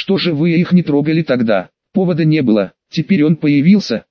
Что же вы их не трогали тогда? Повода не было. Теперь он появился,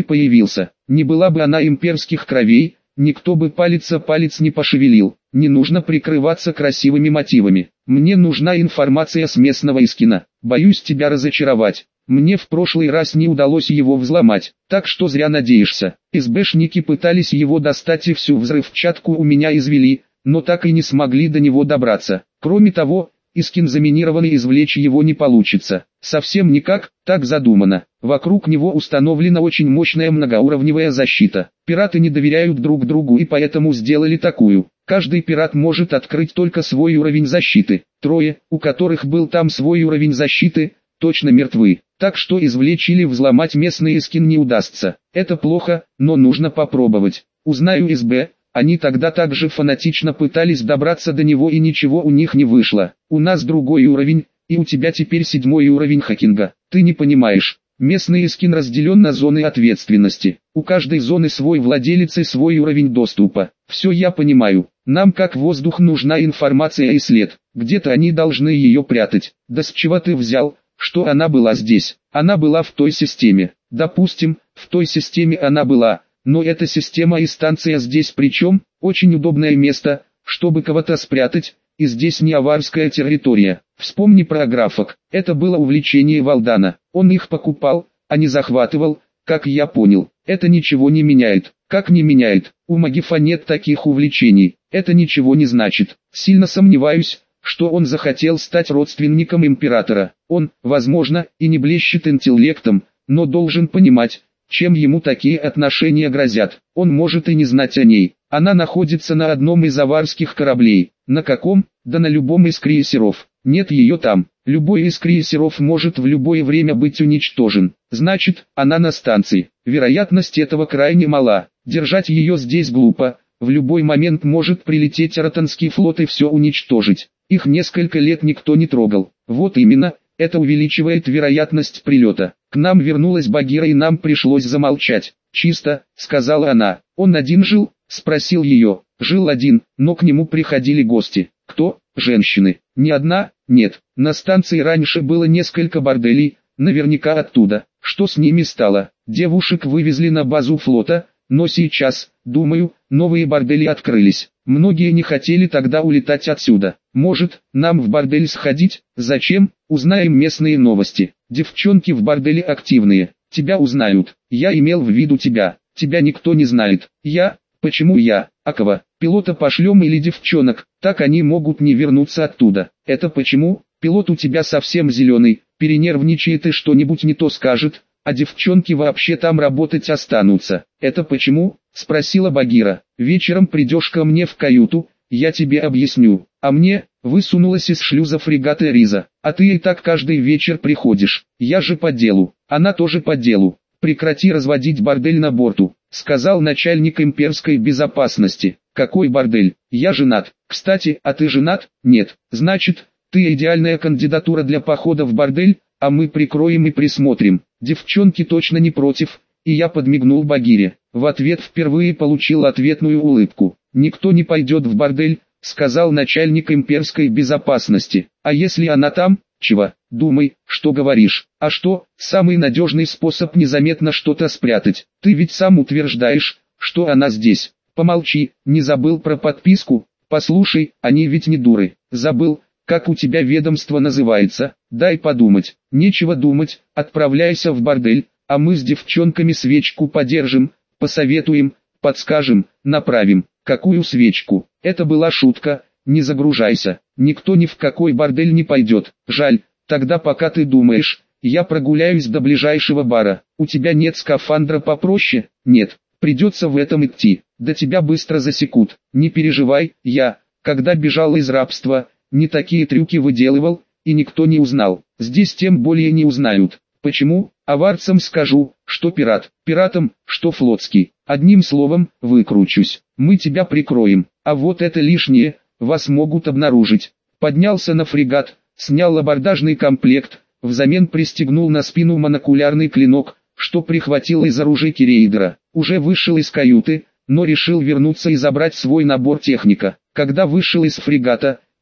Не была бы она имперских кровей, никто бы палец о палец не пошевелил. Не нужно прикрываться красивыми мотивами. Мне нужна информация с местного Искина. Боюсь тебя разочаровать. Мне в прошлый раз не удалось его взломать, так что зря надеешься. СБшники пытались его достать и всю взрывчатку у меня извели, но так и не смогли до него добраться. Кроме того, Искин заминирован и извлечь его не получится. Совсем никак, так задумано. Вокруг него установлена очень мощная многоуровневая защита. Пираты не доверяют друг другу и поэтому сделали такую. Каждый пират может открыть только свой уровень защиты. Трое, у которых был там свой уровень защиты, точно мертвы. Так что извлечь или взломать местный Искин не удастся. Это плохо, но нужно попробовать. Узнаю СБ. Они тогда также фанатично пытались добраться до него и ничего у них не вышло. У нас другой уровень, и у тебя теперь 7-й уровень хакинга. Ты не понимаешь. Местный Искин разделен на зоны ответственности. У каждой зоны свой владелец и свой уровень доступа. Все я понимаю. Нам как воздух нужна информация и след. Где-то они должны ее прятать. Да с чего ты взял, что она была здесь? Она была в той системе. Допустим, в той системе она была. Но эта система и станция здесь причем? Очень удобное место, чтобы кого-то спрятать, и здесь не аварская территория. Вспомни про аграфок. Это было увлечение Валдана. Он их покупал, а не захватывал, как я понял. Это ничего не меняет. Как не меняет? У Магифа нет таких увлечений. Это ничего не значит. Сильно сомневаюсь, что он захотел стать родственником императора. Он, возможно, и не блещет интеллектом, но должен понимать, чем ему такие отношения грозят. Он может и не знать о ней. Она находится на одном из аварских кораблей. На каком? Да на любом из крейсеров. Нет ее там. Любой из крейсеров может в любое время быть уничтожен. Значит, она на станции. Вероятность этого крайне мала. Держать ее здесь глупо. В любой момент может прилететь Аратанский флот и все уничтожить. Их несколько лет никто не трогал. Вот именно. Это увеличивает вероятность прилета. К нам вернулась Багира и нам пришлось замолчать. «Чисто», — сказала она. «Он один жил?» — спросил ее. «Жил один, но к нему приходили гости». «Кто?» «Женщины». «Не одна?» «Нет. На станции раньше было несколько борделей, наверняка оттуда». «Что с ними стало?» «Девушек вывезли на базу флота, но сейчас, думаю, новые бордели открылись. Многие не хотели тогда улетать отсюда. Может, нам в бордель сходить? Зачем? Узнаем местные новости. Девчонки в борделе активные. Тебя узнают. Я имел в виду тебя. Тебя никто не знает. Я? Почему я? А кого? Пилота пошлем или девчонок? Так они могут не вернуться оттуда. Это почему? Пилот у тебя совсем зеленый. Перенервничает и что-нибудь не то скажет. А девчонки вообще там работать останутся. Это почему? Спросила Багира. Вечером придешь ко мне в каюту, я тебе объясню. А мне, высунулась из шлюза фрегата Риза. А ты и так каждый вечер приходишь. Я же по делу. Она тоже по делу. Прекрати разводить бордель на борту, сказал начальник имперской безопасности. Какой бордель? Я женат. Кстати, а ты женат? Нет. Значит, ты идеальная кандидатура для похода в бордель, а мы прикроем и присмотрим. Девчонки точно не против, и я подмигнул Багире. В ответ впервые получил ответную улыбку. «Никто не пойдет в бордель», — сказал начальник имперской безопасности. «А если она там? Чего? Думай, что говоришь. А что, самый надежный способ незаметно что-то спрятать? Ты ведь сам утверждаешь, что она здесь. Помолчи, не забыл про подписку? Послушай, они ведь не дуры. Забыл, как у тебя ведомство называется? Дай подумать». «Нечего думать, отправляйся в бордель, а мы с девчонками свечку подержим, посоветуем, подскажем, направим». «Какую свечку?» «Это была шутка, не загружайся. Никто ни в какой бордель не пойдет. Жаль, тогда пока ты думаешь, я прогуляюсь до ближайшего бара. У тебя нет скафандра попроще?» «Нет, придется в этом идти. Да тебя быстро засекут. Не переживай, я, когда бежал из рабства, не такие трюки выделывал, и никто не узнал. Здесь тем более не узнают. Почему? Аварцам скажу, что пират, пиратам, что флотский. Одним словом, выкручусь. Мы тебя прикроем. А вот это лишнее, вас могут обнаружить». Поднялся на фрегат, снял абордажный комплект, взамен пристегнул на спину монокулярный клинок, что прихватил из оружейки рейдера. Уже вышел из каюты, но решил вернуться и забрать свой набор техника. Когда вышел из фрегата,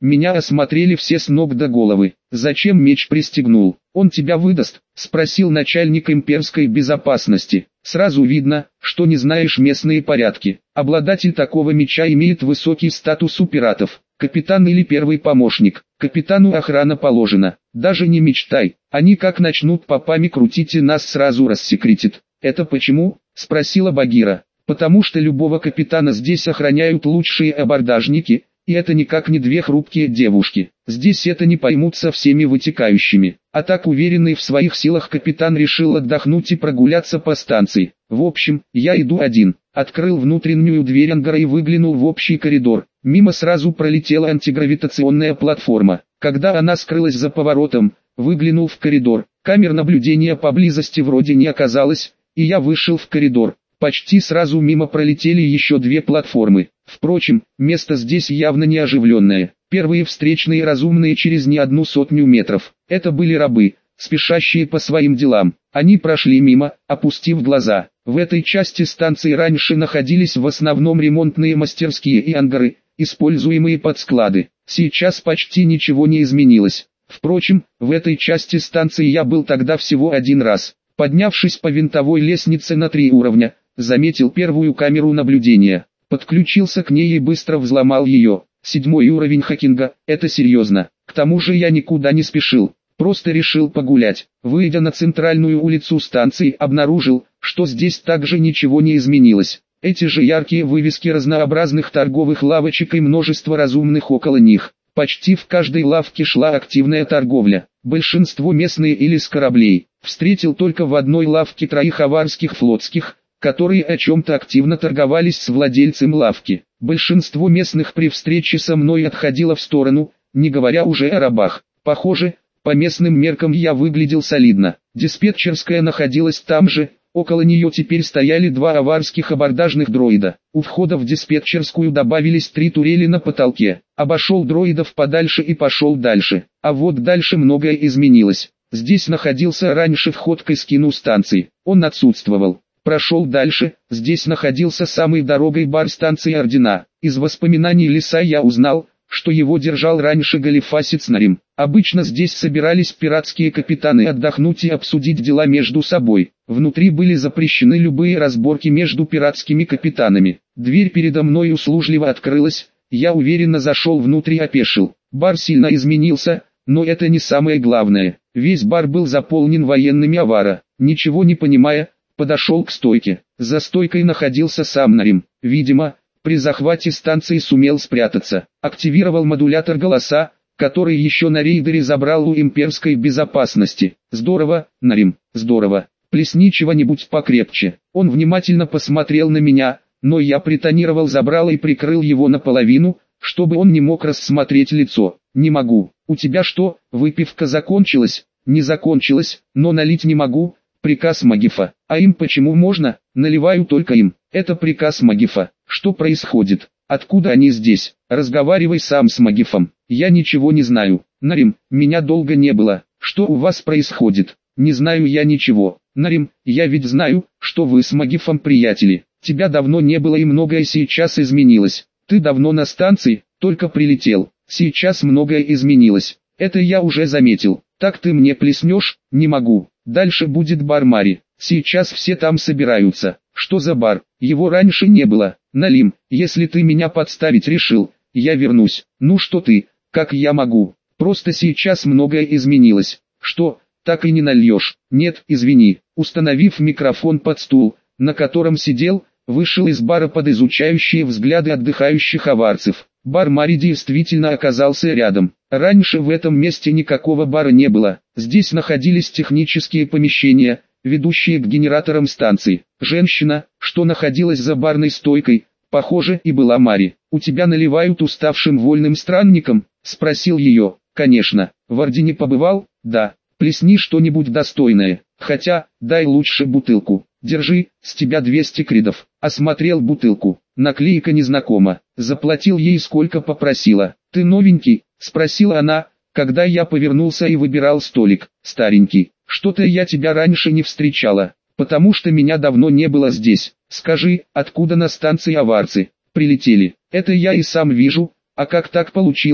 Меня осмотрели все с ног до головы. Зачем меч пристегнул? Он тебя выдаст? Спросил начальник имперской безопасности. Сразу видно, что не знаешь местные порядки. Обладатель такого меча имеет высокий статус у пиратов. Капитан или первый помощник. Капитану охрана положена. Даже не мечтай. Они как начнут попами крутить и нас сразу рассекретит. Это почему? Спросила Багира. Потому что любого капитана здесь охраняют лучшие абордажники. И это никак не две хрупкие девушки. Здесь это не поймут со всеми вытекающими. А так уверенный в своих силах капитан решил отдохнуть и прогуляться по станции. В общем, я иду один. Открыл внутреннюю дверь ангара и выглянул в общий коридор. Мимо сразу пролетела антигравитационная платформа. Когда она скрылась за поворотом, выглянул в коридор. Камер наблюдения поблизости вроде не оказалось, и я вышел в коридор. Почти сразу мимо пролетели еще две платформы. Впрочем, место здесь явно не оживленное. Первые встречные разумные через не 100 метров. Это были рабы, спешащие по своим делам. Они прошли мимо, опустив глаза. В этой части станции раньше находились в основном ремонтные мастерские и ангары, используемые под склады. Сейчас почти ничего не изменилось. Впрочем, в этой части станции я был тогда всего один раз. Поднявшись по винтовой лестнице на 3 уровня, заметил первую камеру наблюдения. Подключился к ней и быстро взломал ее. 7-й уровень хакинга, это серьезно. К тому же я никуда не спешил, просто решил погулять. Выйдя на центральную улицу станции, обнаружил, что здесь также ничего не изменилось. Эти же яркие вывески разнообразных торговых лавочек и множество разумных около них. Почти в каждой лавке шла активная торговля. Большинство местные или с кораблей. Встретил только в одной лавке 3 аварских флотских, которые о чем-то активно торговались с владельцем лавки. Большинство местных при встрече со мной отходило в сторону, не говоря уже о рабах. Похоже, по местным меркам я выглядел солидно. Диспетчерская находилась там же, около нее теперь стояли 2 аварских абордажных дроида. У входа в диспетчерскую добавились 3 турели на потолке. Обошел дроидов подальше и пошел дальше. А вот дальше многое изменилось. Здесь находился раньше вход к эскину станции. Он отсутствовал. Прошел дальше, здесь находился самый дорогой бар станции Ордена. Из воспоминаний Лиса я узнал, что его держал раньше галифасец Нарим. Обычно здесь собирались пиратские капитаны отдохнуть и обсудить дела между собой. Внутри были запрещены любые разборки между пиратскими капитанами. Дверь передо мной услужливо открылась, я уверенно зашел внутрь и опешил. Бар сильно изменился, но это не самое главное. Весь бар был заполнен военными авара. Ничего не понимая, подошел к стойке. За стойкой находился сам Нарим. Видимо, при захвате станции сумел спрятаться. Активировал модулятор голоса, который еще на рейдере забрал у имперской безопасности. Здорово, Нарим, здорово. Плесни чего-нибудь покрепче. Он внимательно посмотрел на меня, но я притонировал забрало и прикрыл его наполовину, чтобы он не мог рассмотреть лицо. Не могу. У тебя что, выпивка закончилась? Не закончилась, но налить не могу. Приказ Магифа. А им почему можно? Наливаю только им. Это приказ Магифа. Что происходит? Откуда они здесь? Разговаривай сам с Магифом. Я ничего не знаю. Нарим, меня долго не было. Что у вас происходит? Не знаю я ничего. Нарим, я ведь знаю, что вы с Магифом приятели. Тебя давно не было и многое сейчас изменилось. Ты давно на станции, только прилетел. Сейчас многое изменилось. Это я уже заметил. Так ты мне плеснешь? Не могу. Дальше будет бар Мари. Сейчас все там собираются. Что за бар? Его раньше не было. Налим, если ты меня подставить решил, я вернусь. Ну что ты, как я могу? Просто сейчас многое изменилось. Что, так и не нальешь? Нет, извини. Установив микрофон под стул, на котором сидел, вышел из бара под изучающие взгляды отдыхающих аварцев. Бар Мари действительно оказался рядом. Раньше в этом месте никакого бара не было. Здесь находились технические помещения, ведущие к генераторам станции. Женщина, что находилась за барной стойкой, похоже, и была Мари. «У тебя наливают уставшим вольным странникам?» – спросил ее. «Конечно. В Ордене побывал?» «Да. Плесни что-нибудь достойное. Хотя, дай лучше бутылку. Держи, с тебя 200 кридов». Осмотрел бутылку. Наклейка незнакома. Заплатил ей сколько попросила. «Ты новенький?» – спросила она, когда я повернулся и выбирал столик. «Старенький. Что-то я тебя раньше не встречала, потому что меня давно не было здесь. Скажи, откуда на станции аварцы прилетели?» «Это я и сам вижу, а как так получилось,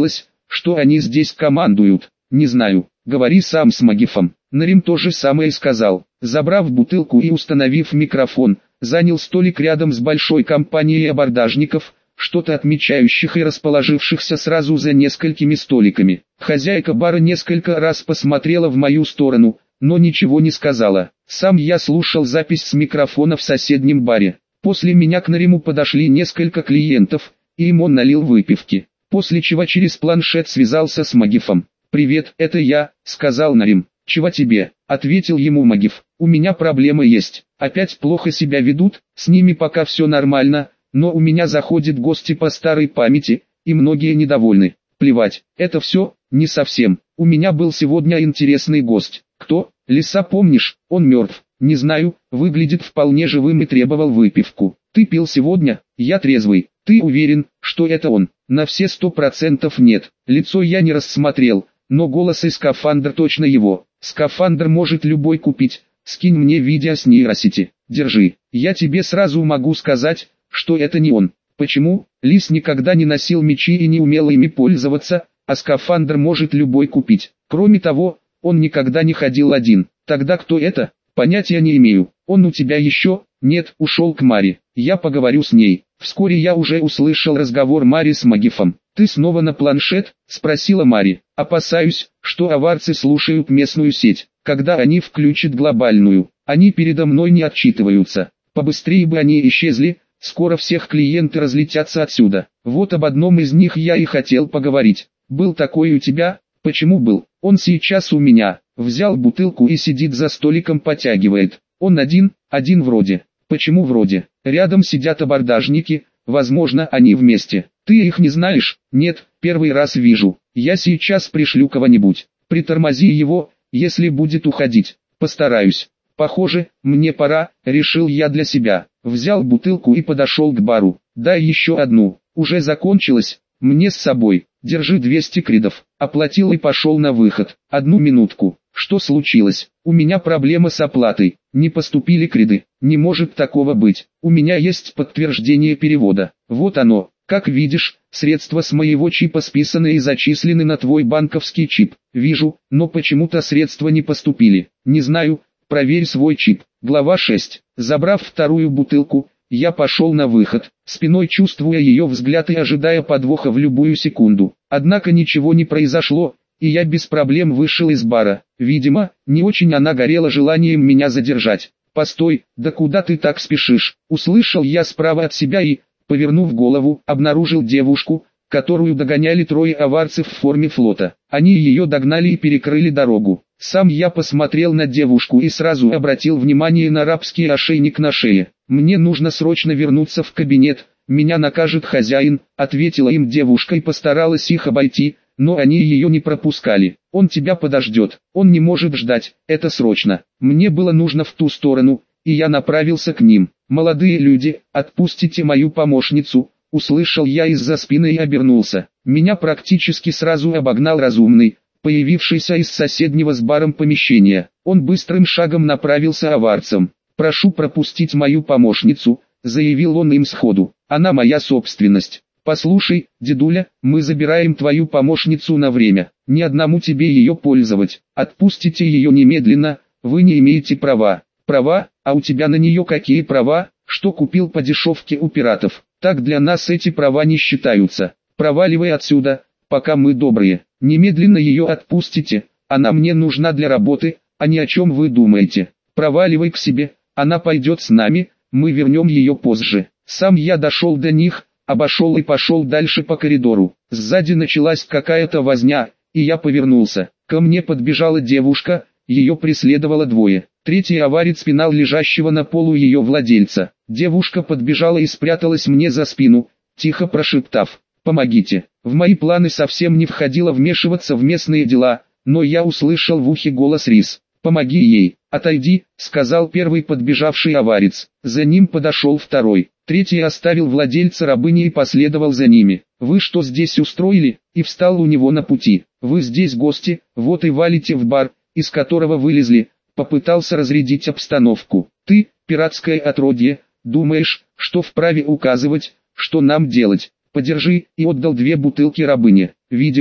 что они здесь командуют. Не знаю, говори сам с Магифом. Нарим то же самое сказал. Забрав бутылку и установив микрофон, занял столик рядом с большой компанией абордажников, что-то отмечающих и расположившихся сразу за несколькими столиками. Хозяйка бара несколько раз посмотрела в мою сторону, но ничего не сказала. Сам я слушал запись с микрофона в соседнем баре. После меня к Нариму подошли несколько клиентов, и им он налил выпивки. После чего через планшет связался с Магифом. «Привет, это я», — сказал Нарим. «Чего тебе?» — ответил ему Магиф. «У меня проблемы есть. Опять плохо себя ведут, с ними пока все нормально, но у меня заходят гости по старой памяти, и многие недовольны. Плевать, это все, не совсем. У меня был сегодня интересный гость. Кто? Лиса, помнишь? Он мертв. Не знаю, выглядит вполне живым и требовал выпивку. Ты пил сегодня? Я трезвый. Ты уверен, что это он?» «На все 100% нет. Лицо я не рассмотрел, но голос и скафандр точно его. Скафандр может любой купить. Скинь мне видео с нейросети. Держи. Я тебе сразу могу сказать, что это не он. Почему? Лис никогда не носил мечи и не умел ими пользоваться, а скафандр может любой купить. Кроме того, он никогда не ходил один. Тогда кто это? Понятия не имею. Он у тебя еще? Нет, ушел к Маре. Я поговорю с ней». Вскоре я уже услышал разговор Мари с Магифом. «Ты снова на планшет?» — спросила Мари. «Опасаюсь, что аварцы слушают местную сеть. Когда они включат глобальную, они передо мной не отчитываются. Побыстрее бы они исчезли, скоро всех клиенты разлетятся отсюда. Вот об одном из них я и хотел поговорить. Был такой у тебя?» «Почему был? Он сейчас у меня». Взял бутылку и сидит за столиком, потягивает. «Он один вроде». «Почему вроде? Рядом сидят абордажники, возможно, они вместе. Ты их не знаешь?» «Нет, первый раз вижу. Я сейчас пришлю кого-нибудь. Притормози его, если будет уходить». «Постараюсь». «Похоже, мне пора», — решил я для себя. Взял бутылку и подошел к бару. «Дай еще одну. Уже закончилось. Мне с собой. Держи 200 кридов». Оплатил и пошел на выход. «Одну минутку. Что случилось? У меня проблема с оплатой. Не поступили криды. Не может такого быть. У меня есть подтверждение перевода. Вот оно. Как видишь, средства с моего чипа списаны и зачислены на твой банковский чип. Вижу, но почему-то средства не поступили. Не знаю, проверь свой чип». Глава 6. Забрав вторую бутылку, я пошел на выход, спиной чувствуя ее взгляд и ожидая подвоха в любую секунду. Однако ничего не произошло, и я без проблем вышел из бара. Видимо, не очень она горела желанием меня задержать. «Постой, да куда ты так спешишь?» Услышал я справа от себя и, повернув голову, обнаружил девушку, которую догоняли трое аварцев в форме флота. Они ее догнали и перекрыли дорогу. Сам я посмотрел на девушку и сразу обратил внимание на рабский ошейник на шее. «Мне нужно срочно вернуться в кабинет, меня накажет хозяин», — ответила им девушка и постаралась их обойти, но они ее не пропускали. «Он тебя подождет, он не может ждать, это срочно». Мне было нужно в ту сторону, и я направился к ним. «Молодые люди, отпустите мою помощницу», — услышал я из-за спины и обернулся. Меня практически сразу обогнал разумный, появившийся из соседнего с баром помещения. Он быстрым шагом направился аварцам. «Прошу пропустить мою помощницу», — заявил он им сходу. «Она моя собственность». «Послушай, дедуля, мы забираем твою помощницу на время. Ни одному тебе ее пользовать. Отпустите ее немедленно, вы не имеете права». «Права? А у тебя на нее какие права? Что купил по дешевке у пиратов? Так для нас эти права не считаются. Проваливай отсюда, пока мы добрые. Немедленно ее отпустите, она мне нужна для работы, а не о чем вы думаете. Проваливай к себе, она пойдет с нами, мы вернем ее позже». Сам я дошел до них, обошел и пошел дальше по коридору. Сзади началась какая-то возня, и я повернулся. Ко мне подбежала девушка, ее преследовало двое. Третий аварец пинал лежащего на полу ее владельца. Девушка подбежала и спряталась мне за спину, тихо прошептав: «Помогите». В мои планы совсем не входило вмешиваться в местные дела, но я услышал в ухе голос Рис. «Помоги ей, отойди», — сказал первый подбежавший аварец. За ним подошел второй. Третий оставил владельца рабыни и последовал за ними. «Вы что здесь устроили?» И встал у него на пути. «Вы здесь гости, вот и валите в бар, из которого вылезли», — попытался разрядить обстановку. «Ты, пиратское отродье, думаешь, что вправе указывать, что нам делать? Подержи», и отдал 2 бутылки рабыне. Видимо,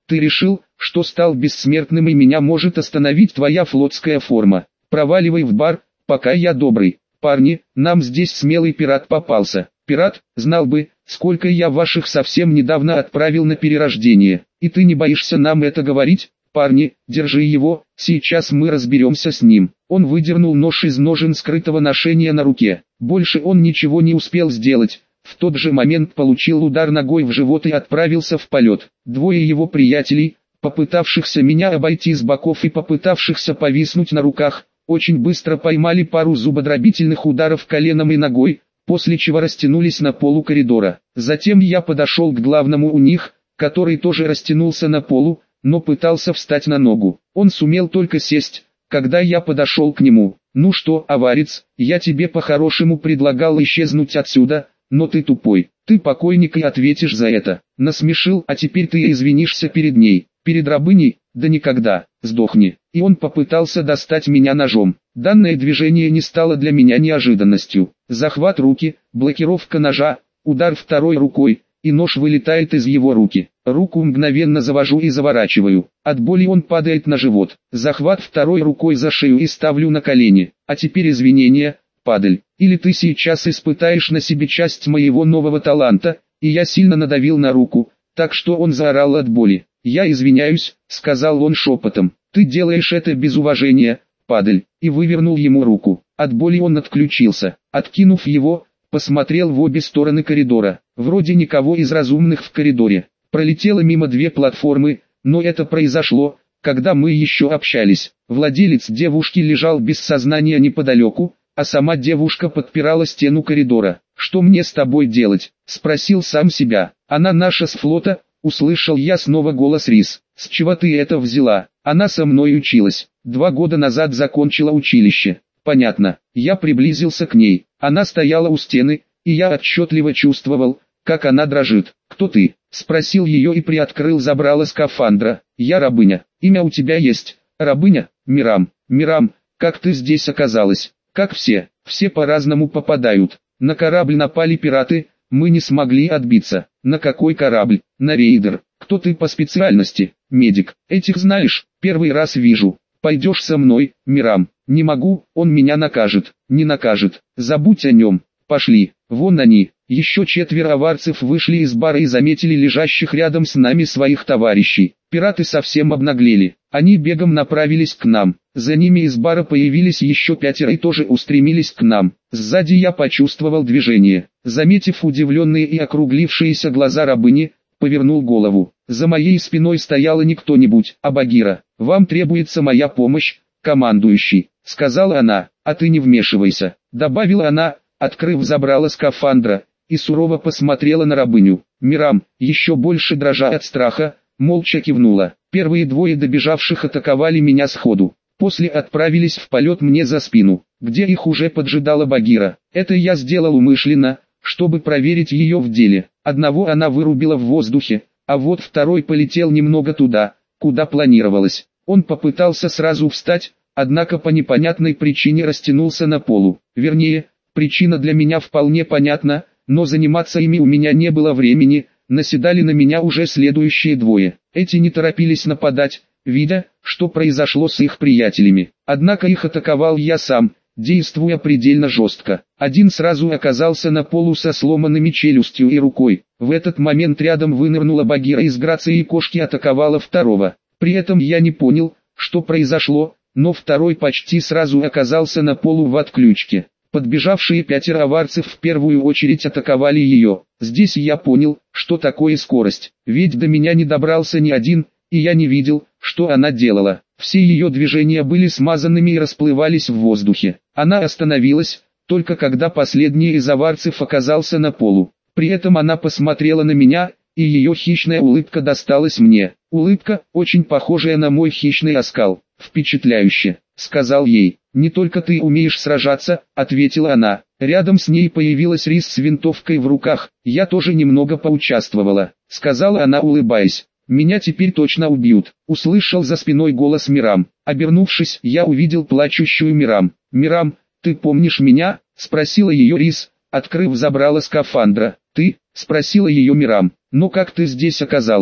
Ты решил, что стал бессмертным и меня может остановить твоя флотская форма. Проваливай в бар, пока я добрый. Парни, нам здесь смелый пират попался. Пират, знал бы, сколько я ваших совсем недавно отправил на перерождение. И ты не боишься нам это говорить? Парни, держи его, сейчас мы разберемся с ним. Он выдернул нож из ножен скрытого ношения на руке. Больше он ничего не успел сделать. В тот же момент получил удар ногой в живот и отправился в полет. Двое его приятелей, попытавшихся меня обойти с боков и попытавшихся повиснуть на руках, очень быстро поймали пару зубодробительных ударов коленом и ногой, после чего растянулись на полу коридора. Затем я подошел к главному у них, который тоже растянулся на полу, но пытался встать на ногу. Он сумел только сесть, когда я подошел к нему. «Ну что, аварец, я тебе по-хорошему предлагал исчезнуть отсюда, но ты тупой. Ты покойник и ответишь за это. Насмешил, а теперь ты извинишься перед ней. Перед рабыней? Да никогда. Сдохни». И он попытался достать меня ножом. Данное движение не стало для меня неожиданностью. Захват руки, блокировка ножа, удар второй рукой, и нож вылетает из его руки. Руку мгновенно завожу и заворачиваю. От боли он падает на живот. Захват второй рукой за шею и ставлю на колени. А теперь извинения, падаль. Или ты сейчас испытаешь на себе часть моего нового таланта. И я сильно надавил на руку, так что он заорал от боли. «Я извиняюсь», — сказал он шепотом. «Ты делаешь это без уважения, падаль», и вывернул ему руку. От боли он отключился. Откинув его, посмотрел в обе стороны коридора. Вроде никого из разумных в коридоре. Пролетело мимо две платформы, но это произошло, когда мы еще общались. Владелец девушки лежал без сознания неподалеку, а сама девушка подпирала стену коридора. «Что мне с тобой делать?» — спросил сам себя. «Она наша с флота», — услышал я снова голос Рис. «С чего ты это взяла?» «Она со мной училась. 2 года назад закончила училище». «Понятно». Я приблизился к ней. Она стояла у стены, и я отчетливо чувствовал, как она дрожит. «Кто ты?» — спросил ее и приоткрыл забрало скафандра. «Я рабыня. Имя у тебя есть?» «Рабыня? Мирам». «Мирам, как ты здесь оказалась?» «Как все. Все по-разному попадают. На корабль напали пираты, мы не смогли отбиться». «На какой корабль?» «На рейдер». «Кто ты по специальности?» «Медик». «Этих знаешь? Первый раз вижу». «Пойдешь со мной, Мирам?» «Не могу, он меня накажет». «Не накажет. Забудь о нем. Пошли». «Вон они». Еще 4 аварцев вышли из бара и заметили лежащих рядом с нами своих товарищей. Пираты совсем обнаглели. Они бегом направились к нам. За ними из бара появились еще 5 и тоже устремились к нам. Сзади я почувствовал движение. Заметив удивленные и округлившиеся глаза рабыни, повернул голову. За моей спиной стояла не кто-нибудь, а Багира. «Вам требуется моя помощь, командующий», — сказала она. «А ты не вмешивайся», — добавила она, открыв забрало скафандра, и сурово посмотрела на рабыню. Мирам, еще больше дрожа от страха, молча кивнула. Первые 2 добежавших атаковали меня сходу. После отправились в полет мне за спину, где их уже поджидала Багира. Это я сделал умышленно, чтобы проверить ее в деле. Одного она вырубила в воздухе, а вот второй полетел немного туда, куда планировалось. Он попытался сразу встать, однако по непонятной причине растянулся на полу. Вернее, причина для меня вполне понятна, но заниматься ими у меня не было времени. Наседали на меня уже следующие 2. Эти не торопились нападать, видя, что произошло с их приятелями. Однако их атаковал я сам, действуя предельно жестко. Один сразу оказался на полу со сломанными челюстью и рукой. В этот момент рядом вынырнула Багира и с грацией кошки атаковала второго. При этом я не понял, что произошло, но второй почти сразу оказался на полу в отключке. Подбежавшие 5 аварцев в первую очередь атаковали ее. Здесь я понял, что такое скорость, ведь до меня не добрался ни один, и я не видел, что она делала. Все ее движения были смазанными и расплывались в воздухе. Она остановилась, только когда последний из аварцев оказался на полу. При этом она посмотрела на меня, и ее хищная улыбка досталась мне. Улыбка, очень похожая на мой хищный оскал. «Впечатляюще», — сказал ей. «Не только ты умеешь сражаться», — ответила она. Рядом с ней появилась Рис с винтовкой в руках. «Я тоже немного поучаствовала», — сказала она, улыбаясь. «Меня теперь точно убьют», — услышал за спиной голос Мирам. Обернувшись, я увидел плачущую Мирам. «Мирам, ты помнишь меня?» — спросила ее Рис, открыв забрало скафандра. «Ты?» — спросила ее Мирам. «Но как ты здесь оказалась?»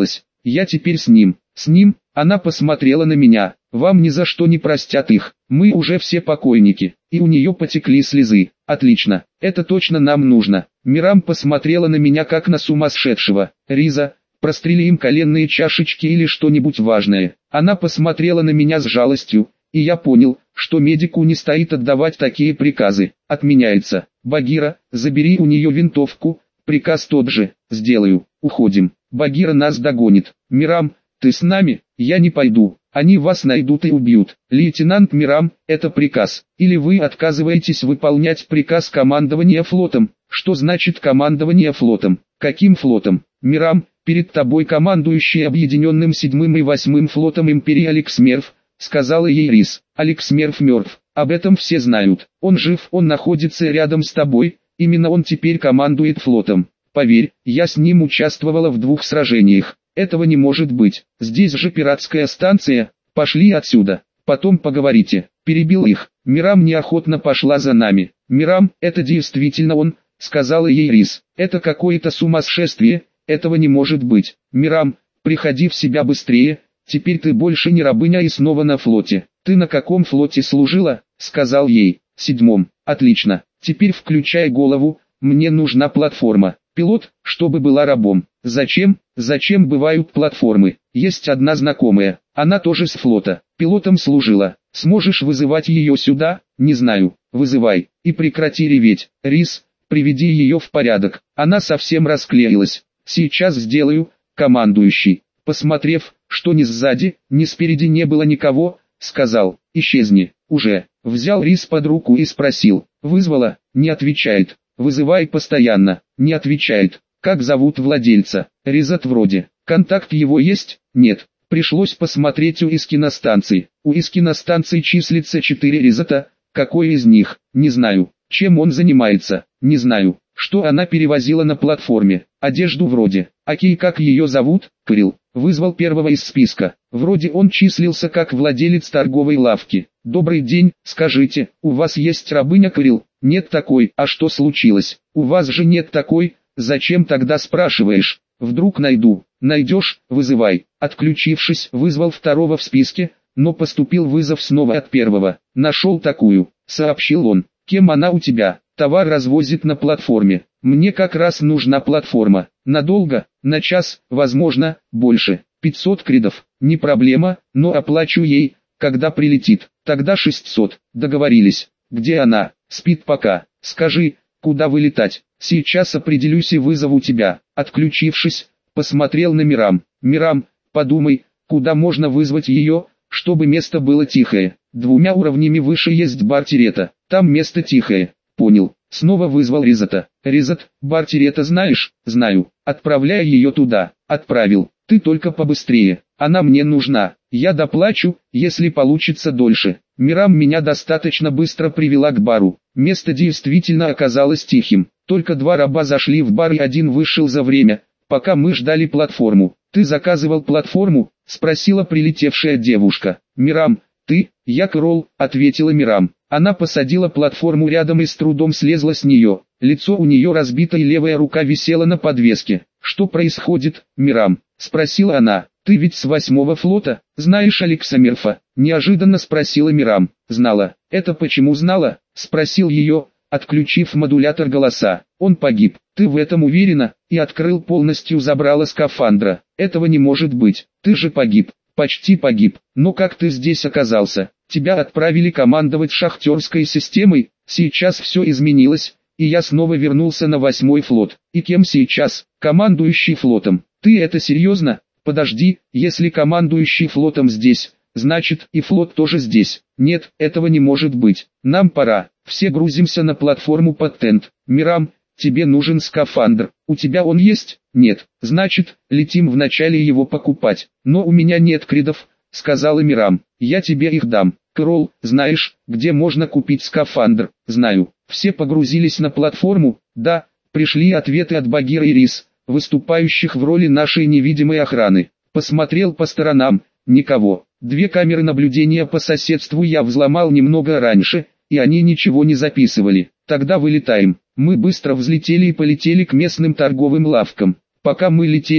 я теперь с ним. С ним? Она посмотрела на меня. Вам ни за что не простят их. Мы уже все покойники. И у нее потекли слезы. Отлично. Это точно нам нужно. Мирам посмотрела на меня как на сумасшедшего. Риза, прострели им коленные чашечки или что-нибудь важное. Она посмотрела на меня с жалостью, и я понял, что медику не стоит отдавать такие приказы. Отменяется. Багира, забери у нее винтовку. Приказ тот же. Сделаю. Уходим. Багира нас догонит. Мирам, ты с нами? Я не пойду. Они вас найдут и убьют. Лейтенант Мирам, это приказ. Или вы отказываетесь выполнять приказ командования флотом? Что значит командование флотом? Каким флотом? Мирам, перед тобой командующий объединенным 7 и 8 флотом империи Алекс Мерф, сказала ей Рис. Алекс Мерф мертв. Об этом все знают. Он жив, он находится рядом с тобой. Именно он теперь командует флотом. Поверь, я с ним участвовала в 2 сражениях. Этого не может быть. Здесь же пиратская станция. Пошли отсюда. Потом поговорите. Перебил их. Мирам неохотно пошла за нами. Мирам, это действительно он, сказала ей Рис. Это какое-то сумасшествие. Этого не может быть. Мирам, приходи в себя быстрее. Теперь ты больше не рабыня и снова на флоте. Ты на каком флоте служила? Сказал ей. 7. Отлично. Теперь включай голову. Мне нужна платформа. Пилот, чтобы была рабом. Зачем? Зачем бывают платформы? Есть одна знакомая. Она тоже с флота. Пилотом служила. Сможешь вызывать ее сюда? Не знаю. Вызывай. И прекрати реветь. Рис, приведи ее в порядок. Она совсем расклеилась. Сейчас сделаю, командующий. Посмотрев, что ни сзади, ни спереди не было никого, сказал: исчезни. Уже. Взял Рис под руку и спросил. Вызвала? Не отвечает. Вызывай постоянно. Не отвечает. Как зовут владельца? Ризат вроде. Контакт его есть? Нет. Пришлось посмотреть у Искиностанции. У Искиностанции числится 4 Ризата. Какой из них? Не знаю. Чем он занимается? Не знаю. Что она перевозила на платформе? Одежду вроде. Окей, как ее зовут? Кирилл. Вызвал первого из списка. Вроде он числился как владелец торговой лавки. Добрый день, скажите, у вас есть рабыня Кирилл? Нет такой. А что случилось? У вас же нет такой. Зачем тогда спрашиваешь? Вдруг найду. Найдешь, вызывай. Отключившись, вызвал второго в списке, но поступил вызов снова от первого. Нашел такую, сообщил он. Кем она у тебя? Товар развозит на платформе. Мне как раз нужна платформа. Надолго? На час, возможно, больше. 500 кридов. Не проблема, но оплачу ей, когда прилетит. Тогда 600. Договорились. Где она? Спит пока. Скажи, куда вылетать? Сейчас определюсь и вызову тебя. Отключившись, посмотрел на Мирам. Мирам, подумай, куда можно вызвать ее, чтобы место было тихое. 2 уровнями выше есть бар Тирета. Там место тихое. Понял. Снова вызвал Ризата. Ризат, бар Тирета знаешь? Знаю. Отправляй ее туда. Отправил. Ты только побыстрее. Она мне нужна. Я доплачу, если получится дольше. Мирам меня достаточно быстро привела к бару. Место действительно оказалось тихим. Только 2 раба зашли в бар и 1 вышел за время, пока мы ждали платформу. Ты заказывал платформу? Спросила прилетевшая девушка. Мирам, ты? Я Кролл, ответила Мирам. Она посадила платформу рядом и с трудом слезла с нее. Лицо у нее разбито и левая рука висела на подвеске. Что происходит, Мирам? Спросила она. Ты ведь с 8-го флота, знаешь Алекса Мерфа? Неожиданно спросила Мирам. Знала. Это почему знала? Спросил ее, отключив модулятор голоса. Он погиб. Ты в этом уверена? И открыл полностью забрала скафандра. Этого не может быть. Ты же погиб. Почти погиб. Но как ты здесь оказался? Тебя отправили командовать шахтерской системой. Сейчас все изменилось, и я снова вернулся на 8-й флот. И кем сейчас? Командующий флотом. Ты это серьезно? Подожди, если командующий флотом здесь, значит и флот тоже здесь. Нет, этого не может быть. Нам пора. Все грузимся на платформу под тент. Мирам, тебе нужен скафандр. У тебя он есть? Нет. Значит, летим вначале его покупать. Но у меня нет кридов, сказала Мирам. Я тебе их дам. Кролл, знаешь, где можно купить скафандр? Знаю. Все погрузились на платформу? Да. Пришли ответы от Багира и Рис, выступающих в роли нашей невидимой охраны. Посмотрел по сторонам. Никого. 2 камеры наблюдения по соседству я взломал немного раньше, и они ничего не записывали. Тогда вылетаем. Мы быстро взлетели и полетели к местным торговым лавкам. Пока мы летели,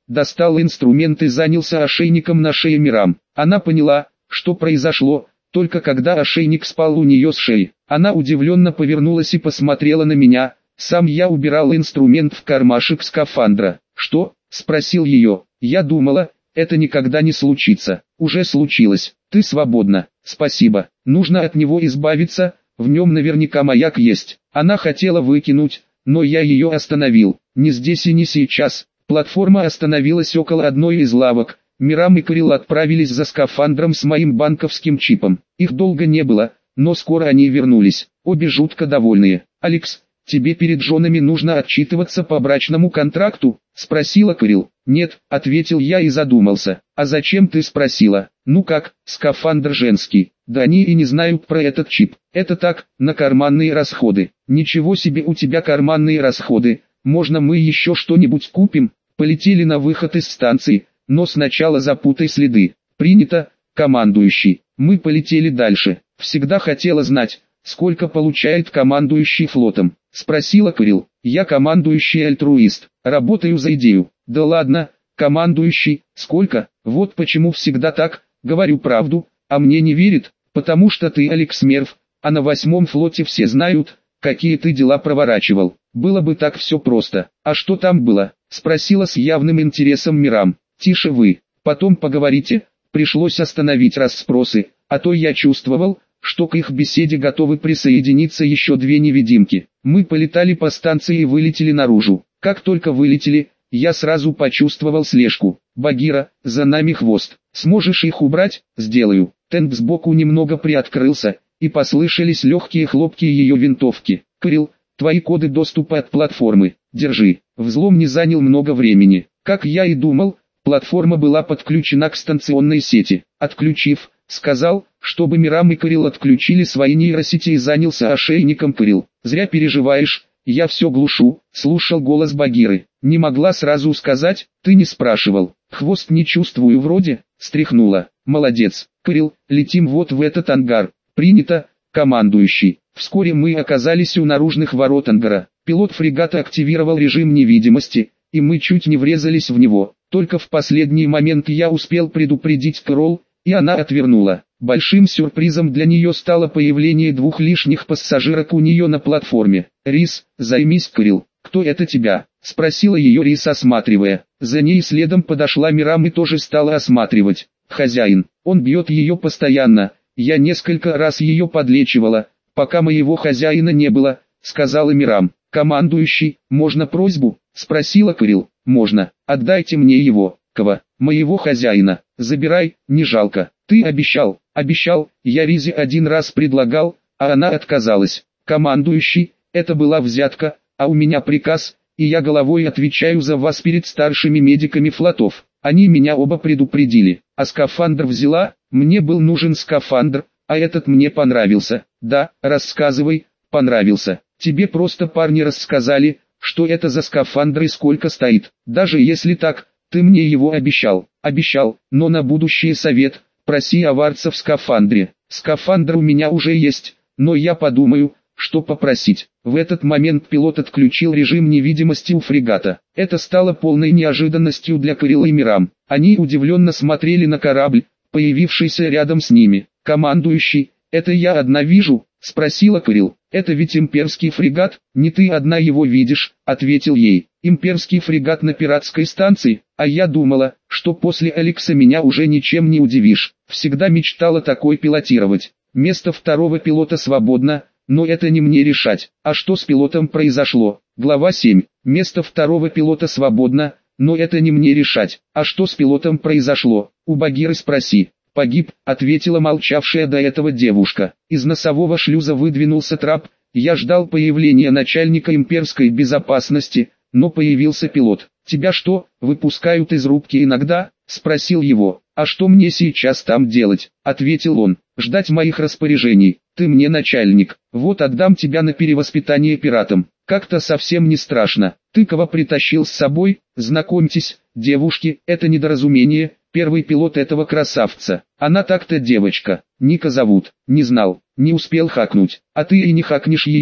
достал инструмент и занялся ошейником на шее Мирам. Она поняла, что произошло, только когда ошейник спал у нее с шеи. Она удивленно повернулась и посмотрела на меня. Сам я убирал инструмент в кармашек скафандра. «Что?» – спросил ее. «Я думала, это никогда не случится». «Уже случилось. Ты свободна». «Спасибо. Нужно от него избавиться, в нем наверняка маяк есть». Она хотела выкинуть, но я ее остановил. «Не здесь и не сейчас». Платформа остановилась около одной из лавок. Мирам и Кирилл отправились за скафандром с моим банковским чипом. Их долго не было, но скоро они вернулись. Обе жутко довольные. «Алекс, тебе перед женами нужно отчитываться по брачному контракту?» – спросила Кирилл. «Нет», – ответил я и задумался. «А зачем ты спросила?» «Ну как, скафандр женский». «Да они и не знают про этот чип. Это так, на карманные расходы». «Ничего себе у тебя карманные расходы. Можно мы еще что-нибудь купим?» Полетели на выход из станции, но сначала запутай следы. «Принято, командующий». Мы полетели дальше. «Всегда хотела знать, сколько получает командующий флотом?» – спросила Кирилл. «Я командующий альтруист, работаю за идею». «Да ладно, командующий, сколько?» «Вот почему всегда так, говорю правду, а мне не верит, потому что ты Алекс Мерв, а на 8-м флоте все знают, какие ты дела проворачивал. Было бы так все просто». «А что там было?» – спросила с явным интересом Мирам. «Тише вы, потом поговорите». Пришлось остановить расспросы, а то я чувствовал, что к их беседе готовы присоединиться еще две невидимки. Мы полетали по станции и вылетели наружу. Как только вылетели, я сразу почувствовал слежку. «Багира, за нами хвост. Сможешь их убрать?» «Сделаю». Тент сбоку немного приоткрылся, и послышались легкие хлопки ее винтовки. «Кирилл, твои коды доступа от платформы. Держи». Взлом не занял много времени. Как я и думал, платформа была подключена к станционной сети. «Отключив», сказал, чтобы Мирам и Кирилл отключили свои нейросети и занялся ошейником. «Кирилл, зря переживаешь, я все глушу», слушал голос Багиры. «Не могла сразу сказать, ты не спрашивал». «Хвост не чувствую вроде», стряхнула. «Молодец, Кирилл, летим вот в этот ангар». «Принято, командующий». Вскоре мы оказались у наружных ворот ангара. Пилот фрегата активировал режим невидимости, и мы чуть не врезались в него. Только в последний момент я успел предупредить Кэрол, и она отвернула. Большим сюрпризом для нее стало появление двух лишних пассажирок у нее на платформе. «Рис, займись, Кирилл». «Кто это тебя?» – спросила ее Рис, осматривая. За ней следом подошла Мирам и тоже стала осматривать. «Хозяин, он бьет ее постоянно, я несколько раз ее подлечивала, пока моего хозяина не было», – сказала Мирам. «Командующий, можно просьбу?» – спросила Кирилл. «Можно, отдайте мне его». «Кого?» «Моего хозяина. Забирай, не жалко». «Ты обещал». «Обещал, я Ризе один раз предлагал, а она отказалась». «Командующий, это была взятка, а у меня приказ, и я головой отвечаю за вас перед старшими медиками флотов. Они меня оба предупредили. А скафандр взяла, мне был нужен скафандр, а этот мне понравился». «Да, рассказывай». «Понравился. Тебе просто парни рассказали, что это за скафандр и сколько стоит. Даже если так, ты мне его обещал». «Обещал, но на будущее совет, проси аварца в скафандре». «Скафандр у меня уже есть, но я подумаю, что попросить». В этот момент пилот отключил режим невидимости у фрегата. Это стало полной неожиданностью для Кирилла и Мирам. Они удивленно смотрели на корабль, появившийся рядом с ними. «Командующий, это я одна вижу?» – спросила Кирилл. «Это ведь имперский фрегат, не ты одна его видишь», – ответил ей. «Имперский фрегат на пиратской станции, а я думала, что после Алекса меня уже ничем не удивишь. Всегда мечтала такой пилотировать. Место второго пилота свободно, но это не мне решать». «А что с пилотом произошло?» Глава 7. Место второго пилота свободно, но это не мне решать. «А что с пилотом произошло?» У Багиры спроси. «Погиб», ответила молчавшая до этого девушка. Из носового шлюза выдвинулся трап. Я ждал появления начальника имперской безопасности, но появился пилот. «Тебя что, выпускают из рубки иногда?» – спросил его. «А что мне сейчас там делать?» – ответил он. «Ждать моих распоряжений. Ты мне начальник. Вот отдам тебя на перевоспитание пиратам. Как-то совсем не страшно. Ты кого притащил с собой?» «Знакомьтесь, девушки, это недоразумение. Первый пилот этого красавца. Она так-то девочка. Ника зовут. Не знал, не успел хакнуть. А ты и не хакнешь ее,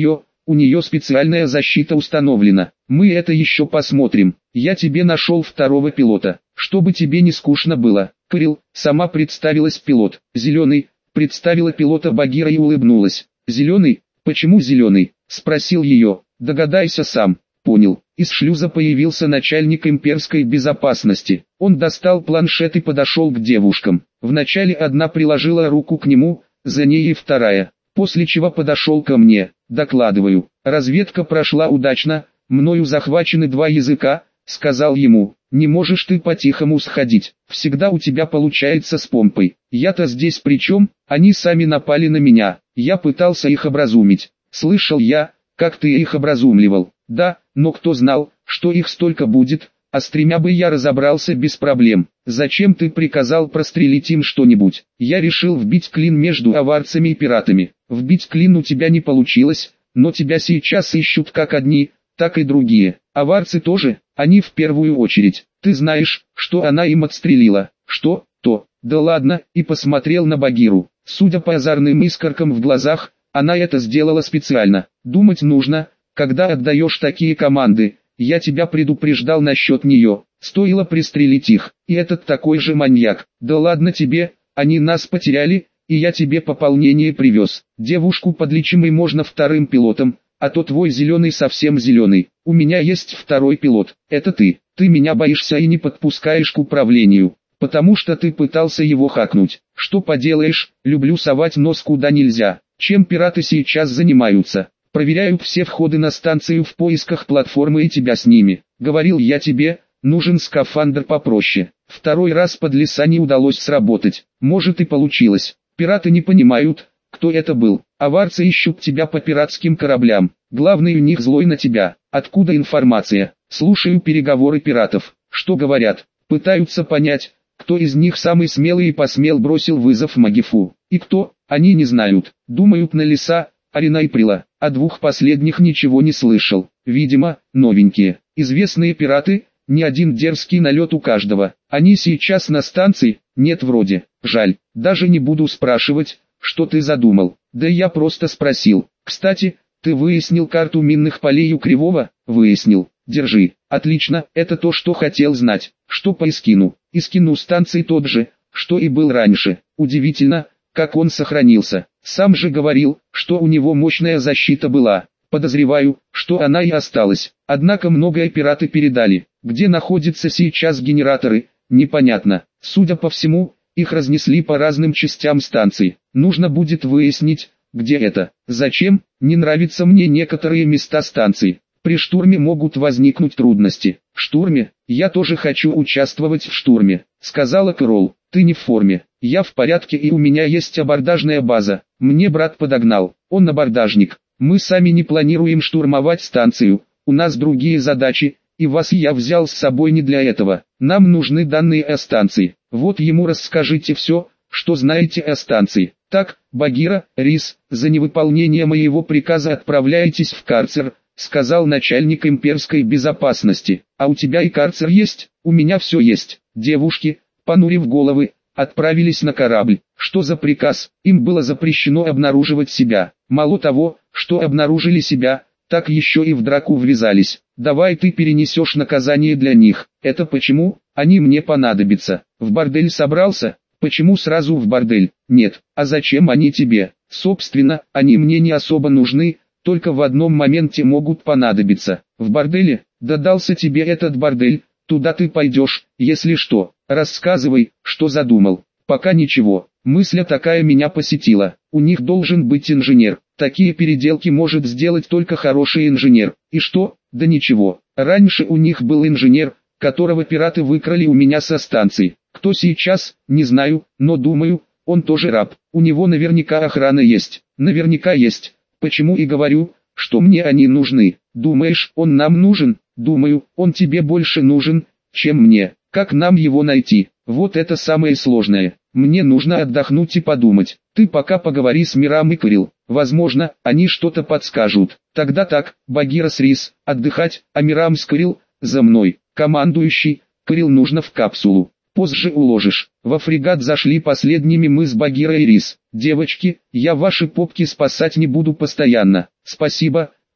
у нее специальная защита установлена. Мы это еще посмотрим. Я тебе нашел второго пилота, чтобы тебе не скучно было. Кэрил, сама представилась пилот. Зеленый, представила пилота Багира и улыбнулась. Зеленый? Почему зеленый? Спросил ее. Догадайся сам. Понял. Из шлюза появился начальник имперской безопасности. Он достал планшет и подошел к девушкам. Вначале одна приложила руку к нему, за ней и вторая. После чего подошел ко мне. Докладываю. Разведка прошла удачно, мною захвачены 2 языка, сказал ему. Не можешь ты по-тихому сходить, всегда у тебя получается с помпой. Я-то здесь при чем? Они сами напали на меня. Я пытался их образумить. Слышал я, как ты их образумливал. Да, но кто знал, что их столько будет, а с 3 бы я разобрался без проблем. Зачем ты приказал прострелить им что-нибудь? Я решил вбить клин между аварцами и пиратами. Вбить клин у тебя не получилось, но тебя сейчас ищут как одни, так и другие. Аварцы тоже, они в первую очередь. Ты знаешь, что она им отстрелила. Что? То. Да ладно, и посмотрел на Багиру. Судя по озорным искоркам в глазах, она это сделала специально. Думать нужно, когда отдаешь такие команды. Я тебя предупреждал насчет нее. Стоило пристрелить их. И этот такой же маньяк. Да ладно тебе, они нас потеряли, и я тебе пополнение привез. Девушку подлечим и можно вторым пилотом. А то твой зеленый совсем зеленый. У меня есть второй пилот. Это ты. Ты меня боишься и не подпускаешь к управлению. Потому что ты пытался его хакнуть. Что поделаешь, люблю совать нос куда нельзя. Чем пираты сейчас занимаются? Проверяю все входы на станцию в поисках платформы и тебя с ними. Говорил я тебе, нужен скафандр попроще. Второй раз под леса не удалось сработать. Может и получилось. Пираты не понимают, кто это был. Аварцы ищут тебя по пиратским кораблям. Главный у них злой на тебя. Откуда информация? Слушаю переговоры пиратов. Что говорят? Пытаются понять, кто из них самый смелый и посмел бросил вызов Магифу. И кто? Они не знают. Думают на леса, Арина и Прила. О 2 последних ничего не слышал. Видимо, новенькие. Известные пираты, ни один дерзкий налет у каждого. Они сейчас на станции? Нет вроде. Жаль. Даже не буду спрашивать, что ты задумал. Да я просто спросил. Кстати, ты выяснил карту минных полей у Кривого? Выяснил. Держи. Отлично, это то, что хотел знать. Что по Искину? Искину станции тот же, что и был раньше. Удивительно, как он сохранился. Сам же говорил, что у него мощная защита была. Подозреваю, что она и осталась. Однако многое пираты передали. Где находятся сейчас генераторы, непонятно. Судя по всему, их разнесли по разным частям станции. Нужно будет выяснить, где это. Зачем? Не нравятся мне некоторые места станции. При штурме могут возникнуть трудности. Штурме? Я тоже хочу участвовать в штурме, сказала Кэрол. Ты не в форме. Я в порядке и у меня есть абордажная база. Мне брат подогнал. Он абордажник. Мы сами не планируем штурмовать станцию. У нас другие задачи, и вас я взял с собой не для этого. Нам нужны данные о станции. Вот ему расскажите все, что знаете о станции. Так, Багира, Рис, за невыполнение моего приказа отправляйтесь в карцер, сказал начальник имперской безопасности. А у тебя и карцер есть? У меня все есть. Девушки, понурив головы, отправились на корабль. Что за приказ? Им было запрещено обнаруживать себя. Мало того, что обнаружили себя, так еще и в драку ввязались. Давай ты перенесешь наказание для них. Это почему? Они мне понадобятся. В бордель собрался? Почему сразу в бордель? Нет. А зачем они тебе? Собственно, они мне не особо нужны, только в одном моменте могут понадобиться. В борделе? Да дался тебе этот бордель, туда ты пойдешь, если что. Рассказывай, что задумал. Пока ничего. Мысль такая меня посетила. У них должен быть инженер. Такие переделки может сделать только хороший инженер. И что? Да ничего. Раньше у них был инженер, которого пираты выкрали у меня со станции. Кто сейчас, не знаю, но думаю, он тоже раб. У него наверняка охрана есть. Наверняка есть. Почему и говорю, что мне они нужны. Думаешь, он нам нужен? Думаю, он тебе больше нужен, чем мне. Как нам его найти? Вот это самое сложное. Мне нужно отдохнуть и подумать. Ты пока поговори с Мирам и Кэрил. Возможно, они что-то подскажут. Тогда так, Багира с Рис, отдыхать, а Мирам с Кэрил, за мной. Командующий, Кэрил нужно в капсулу. Позже уложишь. Во фрегат зашли последними мы с Багирой и Рис. Девочки, я ваши попки спасать не буду постоянно. Спасибо,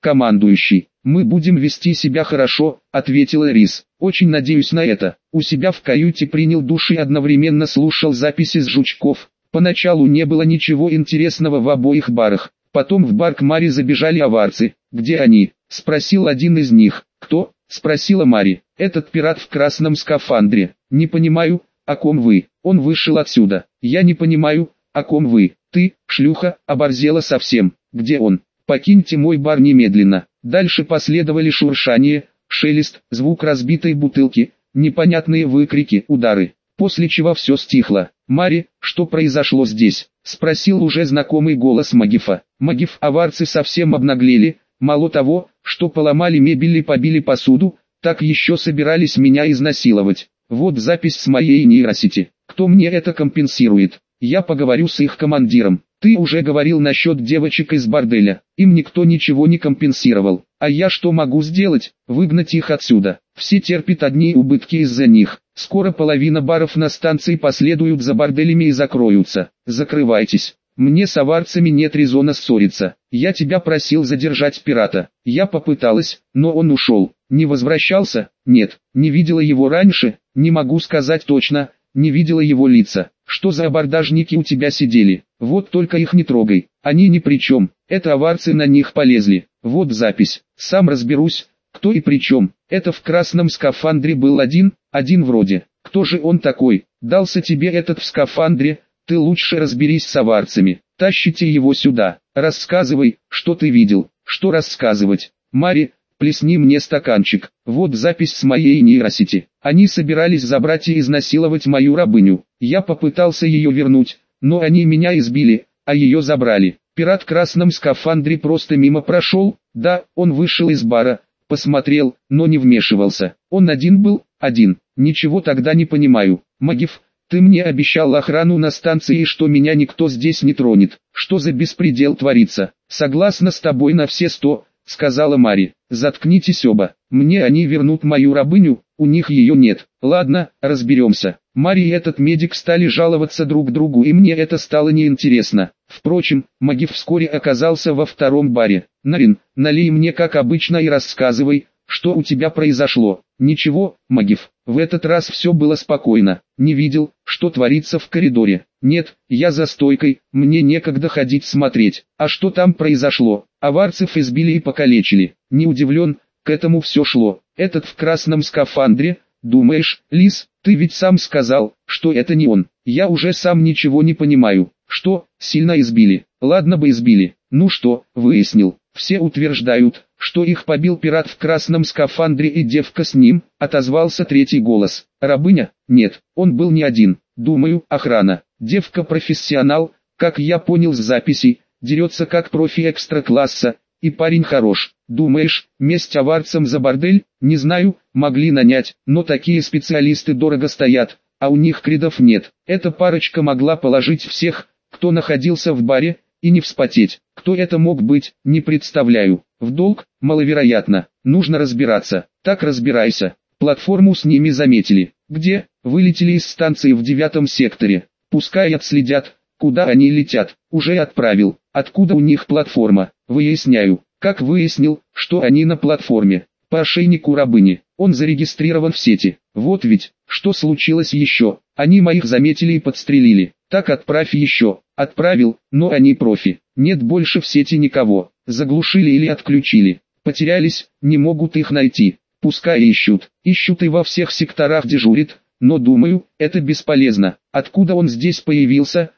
командующий. Мы будем вести себя хорошо, ответила Рис. Очень надеюсь на это. У себя в каюте принял душ и одновременно слушал записи с жучков. Поначалу не было ничего интересного в обоих барах. Потом в бар к Мари забежали аварцы. «Где они?» – спросил один из них. «Кто?» – спросила Мари. «Этот пират в красном скафандре». «Не понимаю, о ком вы?» Он вышел отсюда. «Я не понимаю, о ком вы?» «Ты, шлюха, оборзела совсем. Где он?» «Покиньте мой бар немедленно». Дальше последовали шуршание, шелест, звук разбитой бутылки, непонятные выкрики, удары. После чего все стихло. «Мари, что произошло здесь?» – спросил уже знакомый голос Магифа. Магиф, аварцы совсем обнаглели, мало того, что поломали мебель и побили посуду, так еще собирались меня изнасиловать. Вот запись с моей нейросети. Кто мне это компенсирует? Я поговорю с их командиром. Ты уже говорил насчет девочек из борделя. Им никто ничего не компенсировал. А я что могу сделать? Выгнать их отсюда. Все терпят одни убытки из-за них. Скоро половина баров на станции последуют за борделями и закроются. Закрывайтесь. Мне с аварцами нет резона ссориться. Я тебя просил задержать пирата. Я попыталась, но он ушел. Не возвращался? Нет. Не видела его раньше? Не могу сказать точно. Не видела его лица. Что за абордажники у тебя сидели? Вот только их не трогай. Они ни при чем. Это аварцы на них полезли. Вот запись. Сам разберусь, кто и при чем. Это в красном скафандре был один вроде. Кто же он такой? Дался тебе этот в скафандре? Ты лучше разберись с аварцами. Тащите его сюда. Рассказывай, что ты видел. Что рассказывать? Мари, плесни мне стаканчик. Вот запись с моей нейросети. Они собирались забрать и изнасиловать мою рабыню. Я попытался ее вернуть, но они меня избили, а ее забрали. Пират в красном скафандре просто мимо прошел. Да, он вышел из бара, посмотрел, но не вмешивался. Он один был, один. Ничего тогда не понимаю. Магиф, ты мне обещал охрану на станции и что меня никто здесь не тронет. Что за беспредел творится? Согласна с тобой на все 100, сказала Мари. Заткнитесь оба. Мне они вернут мою рабыню, у них ее нет. Ладно, разберемся. Мари и этот медик стали жаловаться друг другу, и мне это стало неинтересно. Впрочем, Магиф вскоре оказался во втором баре. Нарин, налей мне как обычно и рассказывай, что у тебя произошло. Ничего, Магиф, в этот раз все было спокойно. Не видел, что творится в коридоре. Нет, я за стойкой, мне некогда ходить смотреть. А что там произошло? Аварцев избили и покалечили. Не удивлен, к этому все шло. Этот в красном скафандре, думаешь, Лис, ты ведь сам сказал, что это не он. Я уже сам ничего не понимаю. Что, сильно избили? Ладно бы избили. Ну что, выяснил. Все утверждают, что их побил пират в красном скафандре и девка с ним, отозвался третий голос. Рабыня? Нет, он был не один. Думаю, охрана. Девка профессионал, как я понял с записей, дерется как профи экстра-класса, и парень хорош. Думаешь, месть аварцам за бордель? Не знаю, могли нанять, но такие специалисты дорого стоят, а у них кредов нет. Эта парочка могла положить всех, кто находился в баре, и не вспотеть. Кто это мог быть, не представляю. В долг? Маловероятно. Нужно разбираться. Так разбирайся. Платформу с ними заметили. Где? Вылетели из станции в 9 секторе. Пускай отследят, куда они летят. Уже отправил. Откуда у них платформа? Выясняю. Как выяснил, что они на платформе? По ошейнику рабыни. Он зарегистрирован в сети. Вот ведь, что случилось еще? Они моих заметили и подстрелили. Так отправь еще. Отправил, но они профи. Нет больше в сети никого. Заглушили или отключили. Потерялись, не могут их найти. Пускай ищут. Ищут и во всех секторах дежурит. Но думаю, это бесполезно. Откуда он здесь появился?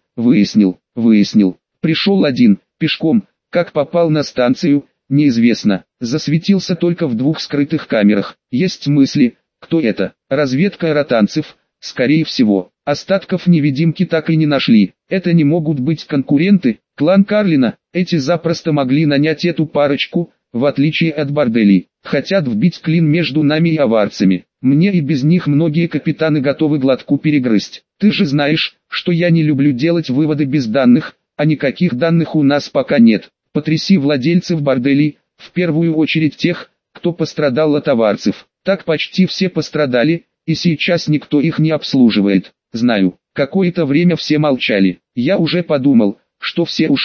Выяснил. Пришел один, пешком. Как попал на станцию, неизвестно. Засветился только в 2 скрытых камерах. Есть мысли, кто это? Разведка ротанцев, скорее всего. Остатков невидимки так и не нашли. Это не могут быть конкуренты. Клан Карлина, эти запросто могли нанять эту парочку, в отличие от борделей. Хотят вбить клин между нами и аварцами. Мне и без них многие капитаны готовы глотку перегрызть. Ты же знаешь, что я не люблю делать выводы без данных, а никаких данных у нас пока нет. Потряси владельцев борделей, в первую очередь тех, кто пострадал от аварцев. Так почти все пострадали, и сейчас никто их не обслуживает. Знаю, какое-то время все молчали. Я уже подумал, что все ушли,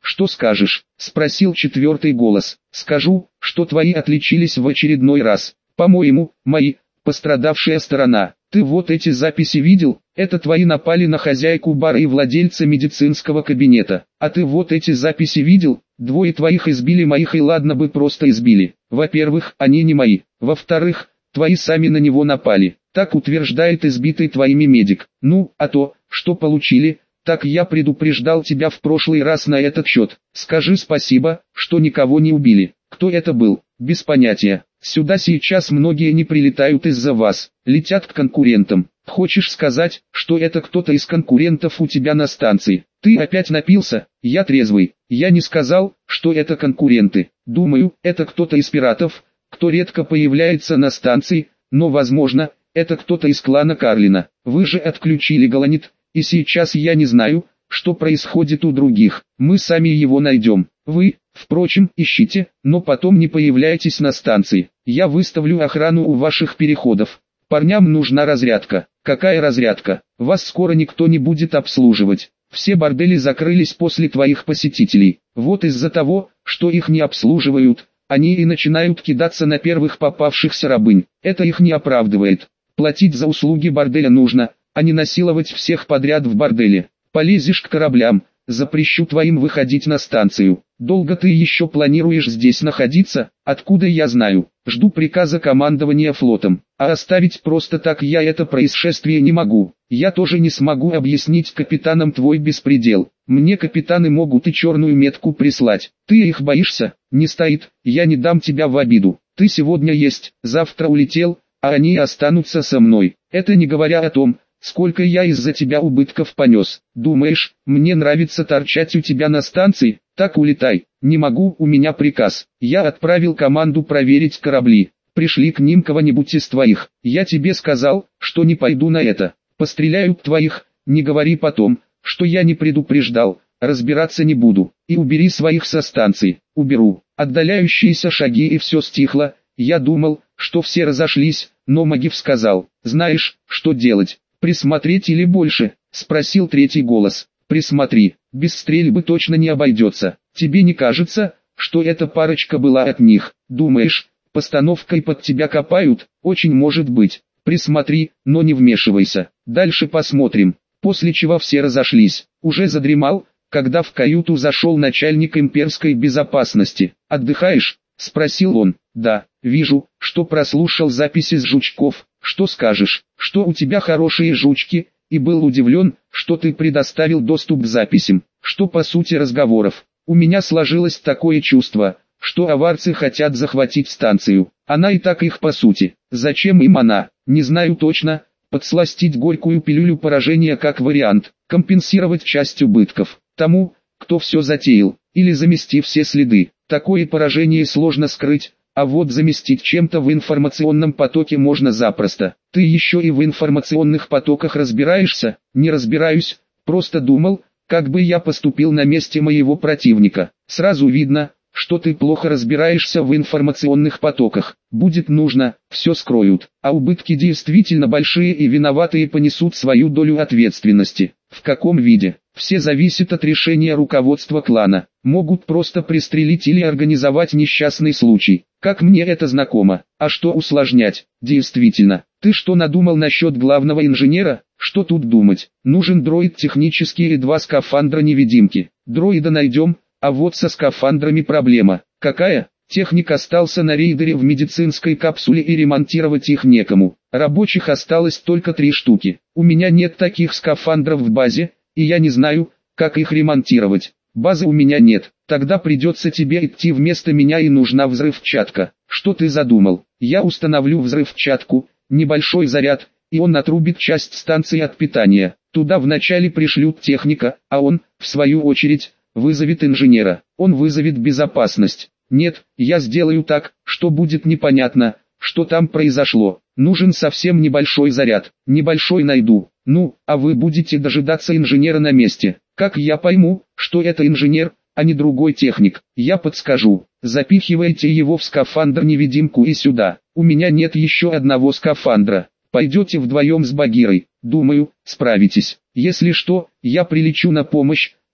что скажешь?» — спросил четвертый голос. «Скажу, что твои отличились в очередной раз. По-моему, мои, пострадавшая сторона. Ты вот эти записи видел? Это твои напали на хозяйку бара и владельца медицинского кабинета. А ты вот эти записи видел? Двое твоих избили моих, и ладно бы просто избили. Во-первых, они не мои. Во-вторых, твои сами на него напали. Так утверждает избитый твоими медик. Ну, а то, что получили, так я предупреждал тебя в прошлый раз на этот счет. Скажи спасибо, что никого не убили. Кто это был? Без понятия. Сюда сейчас многие не прилетают из-за вас, летят к конкурентам. Хочешь сказать, что это кто-то из конкурентов у тебя на станции? Ты опять напился? Я трезвый. Я не сказал, что это конкуренты. Думаю, это кто-то из пиратов, кто редко появляется на станции, но возможно, это кто-то из клана Карлина. Вы же отключили Галанит, и сейчас я не знаю, что происходит у других. Мы сами его найдем. Вы, впрочем, ищите, но потом не появляйтесь на станции. Я выставлю охрану у ваших переходов. Парням нужна разрядка. Какая разрядка? Вас скоро никто не будет обслуживать. Все бордели закрылись после твоих посетителей. Вот из-за того, что их не обслуживают, они и начинают кидаться на первых попавшихся рабынь. Это их не оправдывает. Платить за услуги борделя нужно, а не насиловать всех подряд в борделе. Полезешь к кораблям, запрещу твоим выходить на станцию. Долго ты еще планируешь здесь находиться? Откуда я знаю? Жду приказа командования флотом. А оставить просто так я это происшествие не могу. Я тоже не смогу объяснить капитанам твой беспредел. Мне капитаны могут и черную метку прислать. Ты их боишься? Не стоит, я не дам тебя в обиду. Ты сегодня есть, завтра улетел, а они останутся со мной. Это не говоря о том, сколько я из-за тебя убытков понес. Думаешь, мне нравится торчать у тебя на станции? Так улетай. Не могу, у меня приказ. Я отправил команду проверить корабли. Пришли к ним кого-нибудь из твоих. Я тебе сказал, что не пойду на это. Постреляют твоих, не говори потом, что я не предупреждал. Разбираться не буду. И убери своих со станции. Уберу. Отдаляющиеся шаги, и все стихло. Я думал, что все разошлись, но Магив сказал: знаешь, что делать? «Присмотреть или больше?» — спросил третий голос. «Присмотри, без стрельбы точно не обойдется. Тебе не кажется, что эта парочка была от них? Думаешь, постановкой под тебя копают? Очень может быть. Присмотри, но не вмешивайся. Дальше посмотрим». После чего все разошлись. Уже задремал, когда в каюту зашел начальник имперской безопасности. «Отдыхаешь?» — спросил он. «Да, вижу, что прослушал записи с жучков. Что скажешь, что у тебя хорошие жучки, и был удивлен, что ты предоставил доступ к записям, что по сути разговоров. У меня сложилось такое чувство, что аварцы хотят захватить станцию. Она и так их по сути. Зачем им она? Не знаю точно. Подсластить горькую пилюлю поражения как вариант, компенсировать часть убытков тому, кто все затеял, или замести все следы. Такое поражение сложно скрыть. А вот заместить чем-то в информационном потоке можно запросто. Ты еще и в информационных потоках разбираешься? Не разбираюсь, просто думал, как бы я поступил на месте моего противника. Сразу видно, что ты плохо разбираешься в информационных потоках. Будет нужно, все скроют. А убытки действительно большие, и виноватые понесут свою долю ответственности. В каком виде? Все зависит от решения руководства клана. Могут просто пристрелить или организовать несчастный случай. Как мне это знакомо. А что усложнять? Действительно. Ты что надумал насчет главного инженера? Что тут думать? Нужен дроид технический и 2 скафандра-невидимки. Дроида найдем, а вот со скафандрами проблема. Какая? Техник остался на рейдере в медицинской капсуле, и ремонтировать их некому. Рабочих осталось только 3 штуки. У меня нет таких скафандров в базе, и я не знаю, как их ремонтировать. Базы у меня нет. Тогда придется тебе идти вместо меня, и нужна взрывчатка. Что ты задумал? Я установлю взрывчатку, небольшой заряд, и он отрубит часть станции от питания. Туда вначале пришлют техника, а он, в свою очередь, вызовет инженера. Он вызовет безопасность. Нет, я сделаю так, что будет непонятно, что там произошло. Нужен совсем небольшой заряд. Небольшой найду. Ну, а вы будете дожидаться инженера на месте. Как я пойму, что это инженер, а не другой техник? Я подскажу. Запихивайте его в скафандр-невидимку и сюда. У меня нет еще одного скафандра. Пойдете вдвоем с Багирой. Думаю, справитесь. Если что, я прилечу на помощь,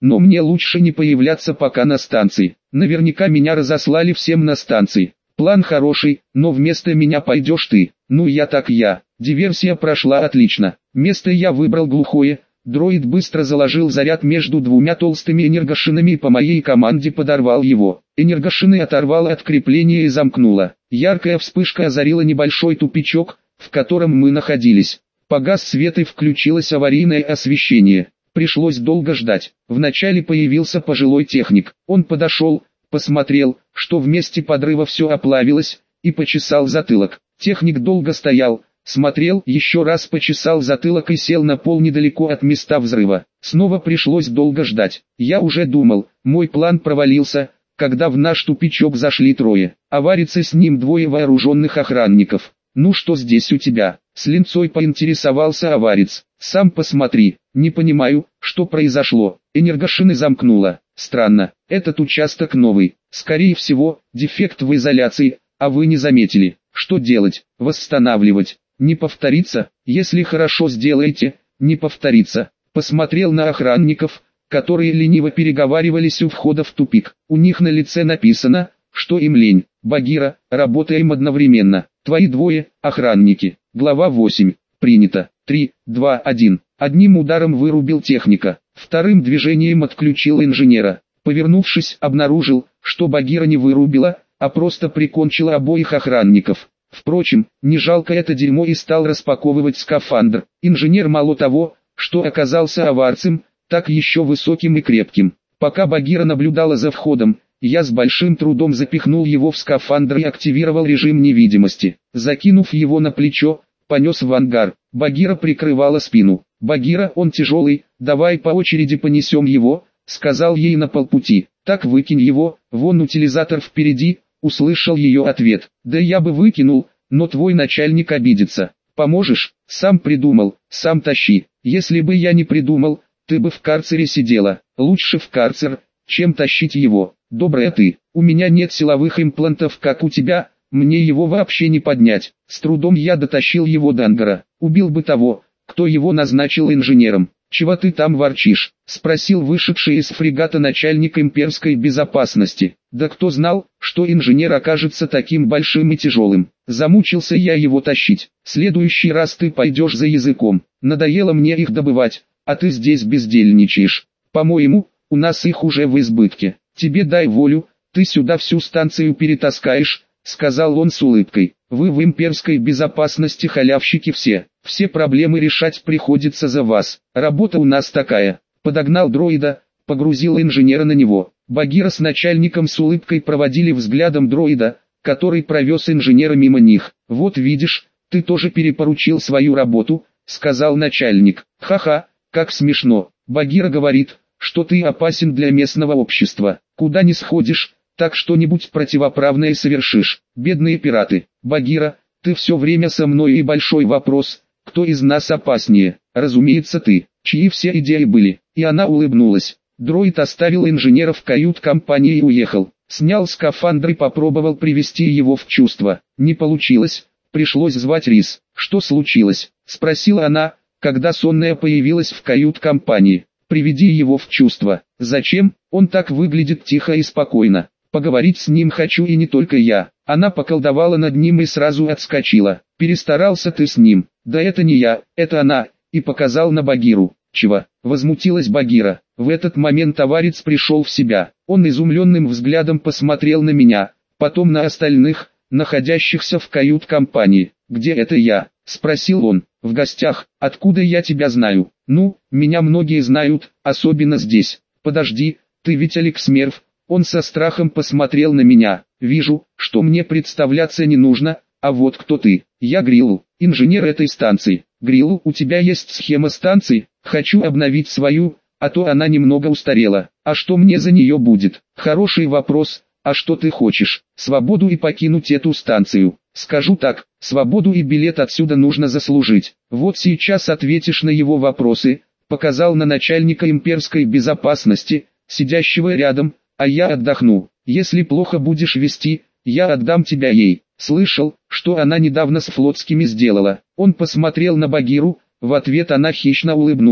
но мне лучше не появляться пока на станции. Наверняка меня разослали всем на станции. План хороший, но вместо меня пойдешь ты. Ну я так я. Диверсия прошла отлично. Место я выбрал глухое. Дроид быстро заложил заряд между двумя толстыми энергошинами и по моей команде подорвал его. Энергошины оторвало от крепления и замкнуло. Яркая вспышка озарила небольшой тупичок, в котором мы находились. Погас свет и включилось аварийное освещение. Пришлось долго ждать. Вначале появился пожилой техник. Он подошел, посмотрел, что в месте подрыва все оплавилось, и почесал затылок. Техник долго стоял, смотрел, еще раз почесал затылок и сел на пол недалеко от места взрыва. Снова пришлось долго ждать. Я уже думал, мой план провалился, когда в наш тупичок зашли трое. Аварится с ним двое вооруженных охранников. «Ну что здесь у тебя?» — с линцой поинтересовался аварец. «Сам посмотри». «Не понимаю, что произошло». Энергошины замкнуло. «Странно, этот участок новый. Скорее всего, дефект в изоляции, а вы не заметили. Что делать? Восстанавливать. Не повторится? Если хорошо сделаете, не повторится». Посмотрел на охранников, которые лениво переговаривались у входа в тупик. У них на лице написано, что им лень. «Багира, работаем одновременно. Твои двое, охранники». Глава 8. Принято. 3, 2, 1. Одним ударом вырубил техника, вторым движением отключил инженера. Повернувшись, обнаружил, что Багира не вырубила, а просто прикончила обоих охранников. Впрочем, не жалко это дерьмо и стал распаковывать скафандр. Инженер мало того, что оказался аварцем, так еще высоким и крепким. Пока Багира наблюдала за входом, я с большим трудом запихнул его в скафандр и активировал режим невидимости. Закинув его на плечо, понес в ангар. Багира прикрывала спину. «Багира, он тяжелый, давай по очереди понесем его», — сказал ей на полпути. «Так выкинь его, вон утилизатор впереди», — услышал ее ответ. «Да я бы выкинул, но твой начальник обидится. Поможешь? Сам придумал, сам тащи. Если бы я не придумал, ты бы в карцере сидела. Лучше в карцер, чем тащить его. Добрая ты, у меня нет силовых имплантов, как у тебя, мне его вообще не поднять». С трудом я дотащил его до ангара. «Убил бы того, кто его назначил инженером». «Чего ты там ворчишь?» — спросил вышедший из фрегата начальник имперской безопасности. «Да кто знал, что инженер окажется таким большим и тяжелым. Замучился я его тащить. Следующий раз ты пойдешь за языком. Надоело мне их добывать, а ты здесь бездельничаешь. По-моему, у нас их уже в избытке. Тебе дай волю, ты сюда всю станцию перетаскаешь», — сказал он с улыбкой. «Вы в имперской безопасности халявщики все проблемы решать приходится за вас. Работа у нас такая». Подогнал дроида, погрузил инженера на него. Багира с начальником с улыбкой проводили взглядом дроида, который провез инженера мимо них. «Вот видишь, ты тоже перепоручил свою работу», — сказал начальник. «Ха-ха, как смешно. Багира говорит, что ты опасен для местного общества. Куда не сходишь, так что-нибудь противоправное совершишь. Бедные пираты. Багира, ты все время со мной, и большой вопрос, кто из нас опаснее? Разумеется ты, чьи все идеи были». И она улыбнулась. Дроид оставил инженера в кают-компании и уехал. Снял скафандр и попробовал привести его в чувство. Не получилось, пришлось звать Рис. «Что случилось?» — спросила она, когда сонная появилась в кают-компании. «Приведи его в чувство». «Зачем? Он так выглядит тихо и спокойно. Поговорить с ним хочу, и не только я». Она поколдовала над ним и сразу отскочила. «Перестарался ты с ним». «Да это не я, это она», и показал на Багиру. «Чего?» — возмутилась Багира. В этот момент аварец пришел в себя. Он изумленным взглядом посмотрел на меня, потом на остальных, находящихся в кают-компании. «Где это я?» — спросил он. «В гостях. Откуда я тебя знаю?» «Ну, меня многие знают, особенно здесь». «Подожди, ты ведь Алекс Мерв». Он со страхом посмотрел на меня. «Вижу, что мне представляться не нужно, а вот кто ты?» «Я Гриллу, инженер этой станции». «Гриллу, у тебя есть схема станции?» «Хочу обновить свою, а то она немного устарела». «А что мне за нее будет?» «Хороший вопрос. А что ты хочешь?» «Свободу и покинуть эту станцию». «Скажу так, свободу и билет отсюда нужно заслужить. Вот сейчас ответишь на его вопросы», — показал на начальника имперской безопасности, сидящего рядом, «а я отдохну. Если плохо будешь вести, я отдам тебя ей». Слышал, что она недавно с флотскими сделала. Он посмотрел на Багиру, в ответ она хищно улыбнулась.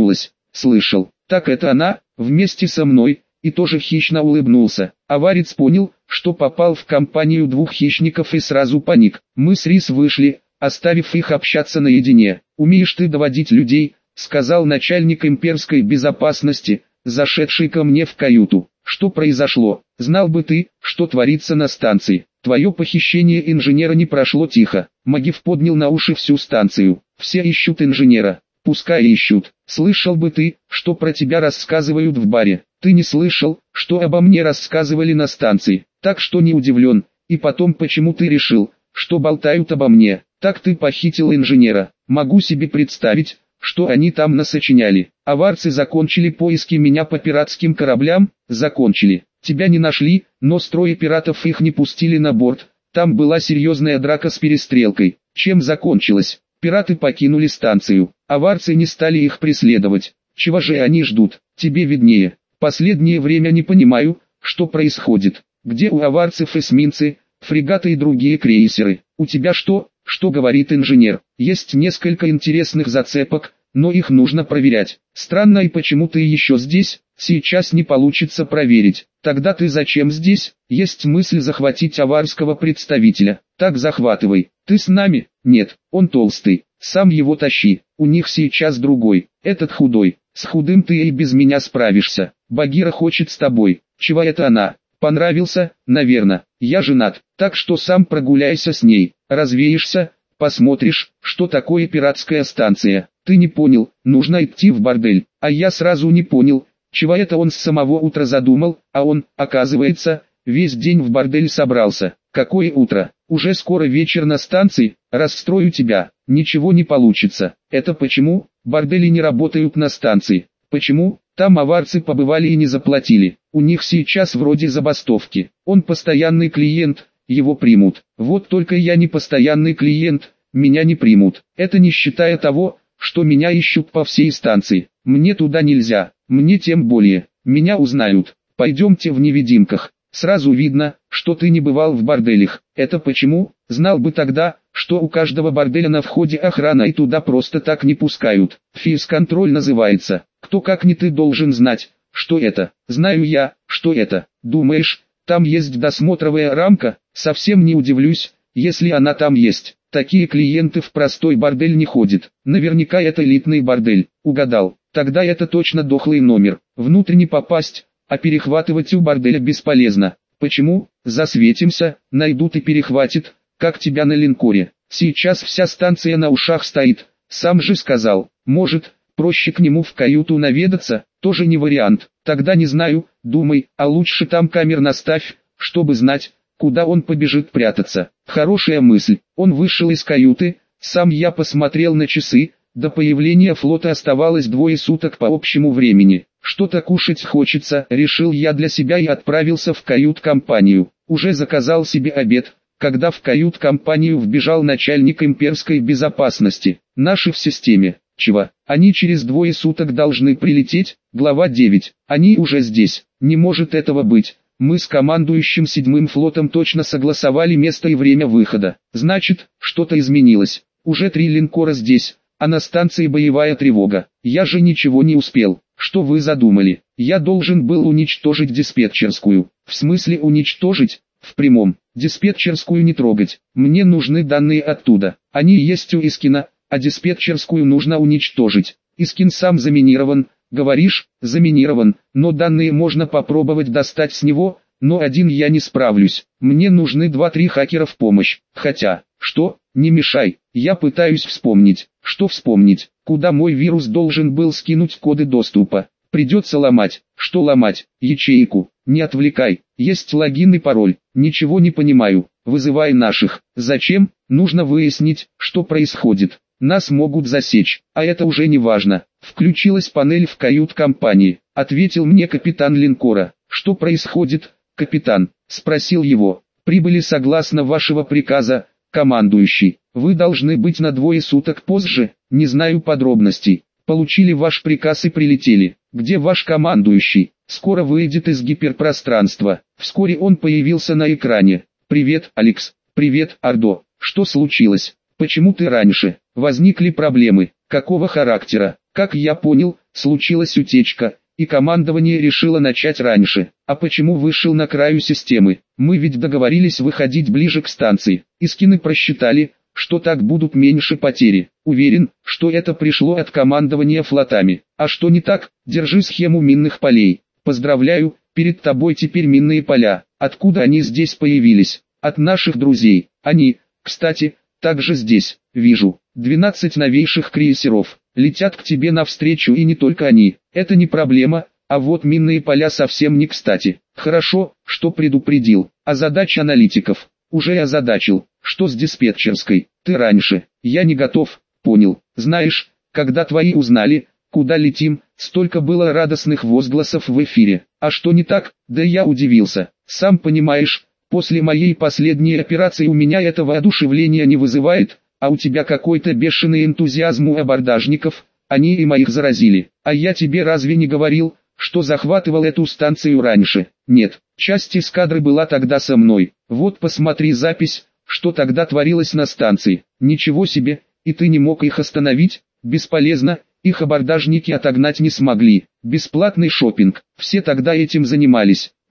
слышал. Так это она, вместе со мной, и тоже хищно улыбнулся. Аварец понял, что попал в компанию двух хищников и сразу паник. Мы с Рис вышли, оставив их общаться наедине. «Умеешь ты доводить людей», — сказал начальник имперской безопасности, зашедший ко мне в каюту. «Что произошло? Знал бы ты, что творится на станции. Твое похищение инженера не прошло тихо». Магив поднял на уши всю станцию. «Все ищут инженера. Пускай ищут. Слышал бы ты, что про тебя рассказывают в баре. Ты не слышал, что обо мне рассказывали на станции. Так что не удивлен. И потом, почему ты решил, что болтают обо мне? Так ты похитил инженера. Могу себе представить, что они там насочиняли. Аварцы закончили поиски меня по пиратским кораблям. Закончили. Тебя не нашли, но с трое пиратов их не пустили на борт. Там была серьезная драка с перестрелкой. Чем закончилась? Пираты покинули станцию. Аварцы не стали их преследовать. Чего же они ждут? Тебе виднее. Последнее время не понимаю, что происходит. Где у аварцев эсминцы, фрегаты и другие крейсеры? У тебя что? Что говорит инженер? Есть несколько интересных зацепок, но их нужно проверять. Странно, и почему ты еще здесь? Сейчас не получится проверить. Тогда ты зачем здесь? Есть мысль захватить аварского представителя. Так захватывай. Ты с нами? Нет, он толстый. Сам его тащи. У них сейчас другой. Этот худой. С худым ты и без меня справишься. Багира хочет с тобой. Чего это она? Понравился? Наверно. Я женат. Так что сам прогуляйся с ней. Развеешься, посмотришь, что такое пиратская станция. Ты не понял, нужно идти в бордель. А я сразу не понял, чего это он с самого утра задумал, а он, оказывается, весь день в бордель собрался. Какое утро? Уже скоро вечер на станции, расстрою тебя. Ничего не получится. Это почему? Бордели не работают на станции. Почему? Там аварцы побывали и не заплатили. У них сейчас вроде забастовки. Он постоянный клиент, его примут. Вот только я не постоянный клиент, меня не примут. Это не считая того, что меня ищут по всей станции. Мне туда нельзя, мне тем более. Меня узнают. Пойдемте в невидимках. Сразу видно, что ты не бывал в борделях. Это почему? Знал бы тогда, что у каждого борделя на входе охрана и туда просто так не пускают. Фейс-контроль называется. Кто как не ты должен знать, что это. Знаю я, что это. Думаешь, там есть досмотровая рамка? Совсем не удивлюсь, если она там есть. Такие клиенты в простой бордель не ходят. Наверняка это элитный бордель. Угадал. Тогда это точно дохлый номер. Внутрь не попасть, а перехватывать у борделя бесполезно. Почему? Засветимся, найдут и перехватят, как тебя на линкоре. Сейчас вся станция на ушах стоит. Сам же сказал, может, проще к нему в каюту наведаться, тоже не вариант. Тогда не знаю, думай, а лучше там камер наставь, чтобы знать, куда он побежит прятаться. Хорошая мысль. Он вышел из каюты, сам я посмотрел на часы, до появления флота оставалось 2 суток по общему времени. Что-то кушать хочется, решил я для себя и отправился в кают-компанию. Уже заказал себе обед, когда в кают-компанию вбежал начальник имперской безопасности. Наши в системе. Чего? Они через 2 суток должны прилететь. Глава 9. Они уже здесь. Не может этого быть. Мы с командующим 7-м флотом точно согласовали место и время выхода. Значит, что-то изменилось. Уже 3 линкора здесь, а на станции боевая тревога. Я же ничего не успел. Что вы задумали? Я должен был уничтожить диспетчерскую. В смысле уничтожить? В прямом. Диспетчерскую не трогать. Мне нужны данные оттуда. Они есть у Искина, а диспетчерскую нужно уничтожить. Искин сам заминирован. Говоришь, заминирован, но данные можно попробовать достать с него, но один я не справлюсь. Мне нужны 2-3 хакера в помощь. Хотя, что? Не мешай. Я пытаюсь вспомнить. Что вспомнить? Куда мой вирус должен был скинуть коды доступа? Придется ломать. Что ломать? Ячейку. Не отвлекай. Есть логин и пароль. Ничего не понимаю. Вызывай наших. Зачем? Нужно выяснить, что происходит. Нас могут засечь, а это уже не важно. Включилась панель в кают-компании. Ответил мне капитан линкора. Что происходит, капитан? Спросил его. Прибыли согласно вашего приказа, командующий. Вы должны быть на 2 суток позже, не знаю подробностей. Получили ваш приказ и прилетели. Где ваш командующий? Скоро выйдет из гиперпространства. Вскоре он появился на экране. Привет, Алекс. Привет, Ордо. Что случилось? Почему ты раньше? Возникли проблемы. Какого характера? Как я понял, случилась утечка, и командование решило начать раньше. А почему вышел на краю системы? Мы ведь договорились выходить ближе к станции. Искины просчитали, что так будут меньше потери. Уверен, что это пришло от командования флотами. А что не так? Держи схему минных полей. Поздравляю, перед тобой теперь минные поля. Откуда они здесь появились? От наших друзей. Они, кстати, также здесь. Вижу. 12 новейших крейсеров. Летят к тебе навстречу, и не только они. Это не проблема, а вот минные поля совсем не кстати. Хорошо, что предупредил. А задача аналитиков? Уже озадачил. Что с диспетчерской? Ты раньше. Я не готов. Понял. Знаешь, когда твои узнали, куда летим, столько было радостных возгласов в эфире. А что не так? Да я удивился. Сам понимаешь, после моей последней операции у меня это воодушевление не вызывает, а у тебя какой-то бешеный энтузиазм у абордажников, они и моих заразили. А я тебе разве не говорил, что захватывал эту станцию раньше? Нет, часть эскадры была тогда со мной. Вот посмотри запись, что тогда творилось на станции. Ничего себе, и ты не мог их остановить? Бесполезно, их абордажники отогнать не смогли. Бесплатный шопинг, все тогда этим занимались.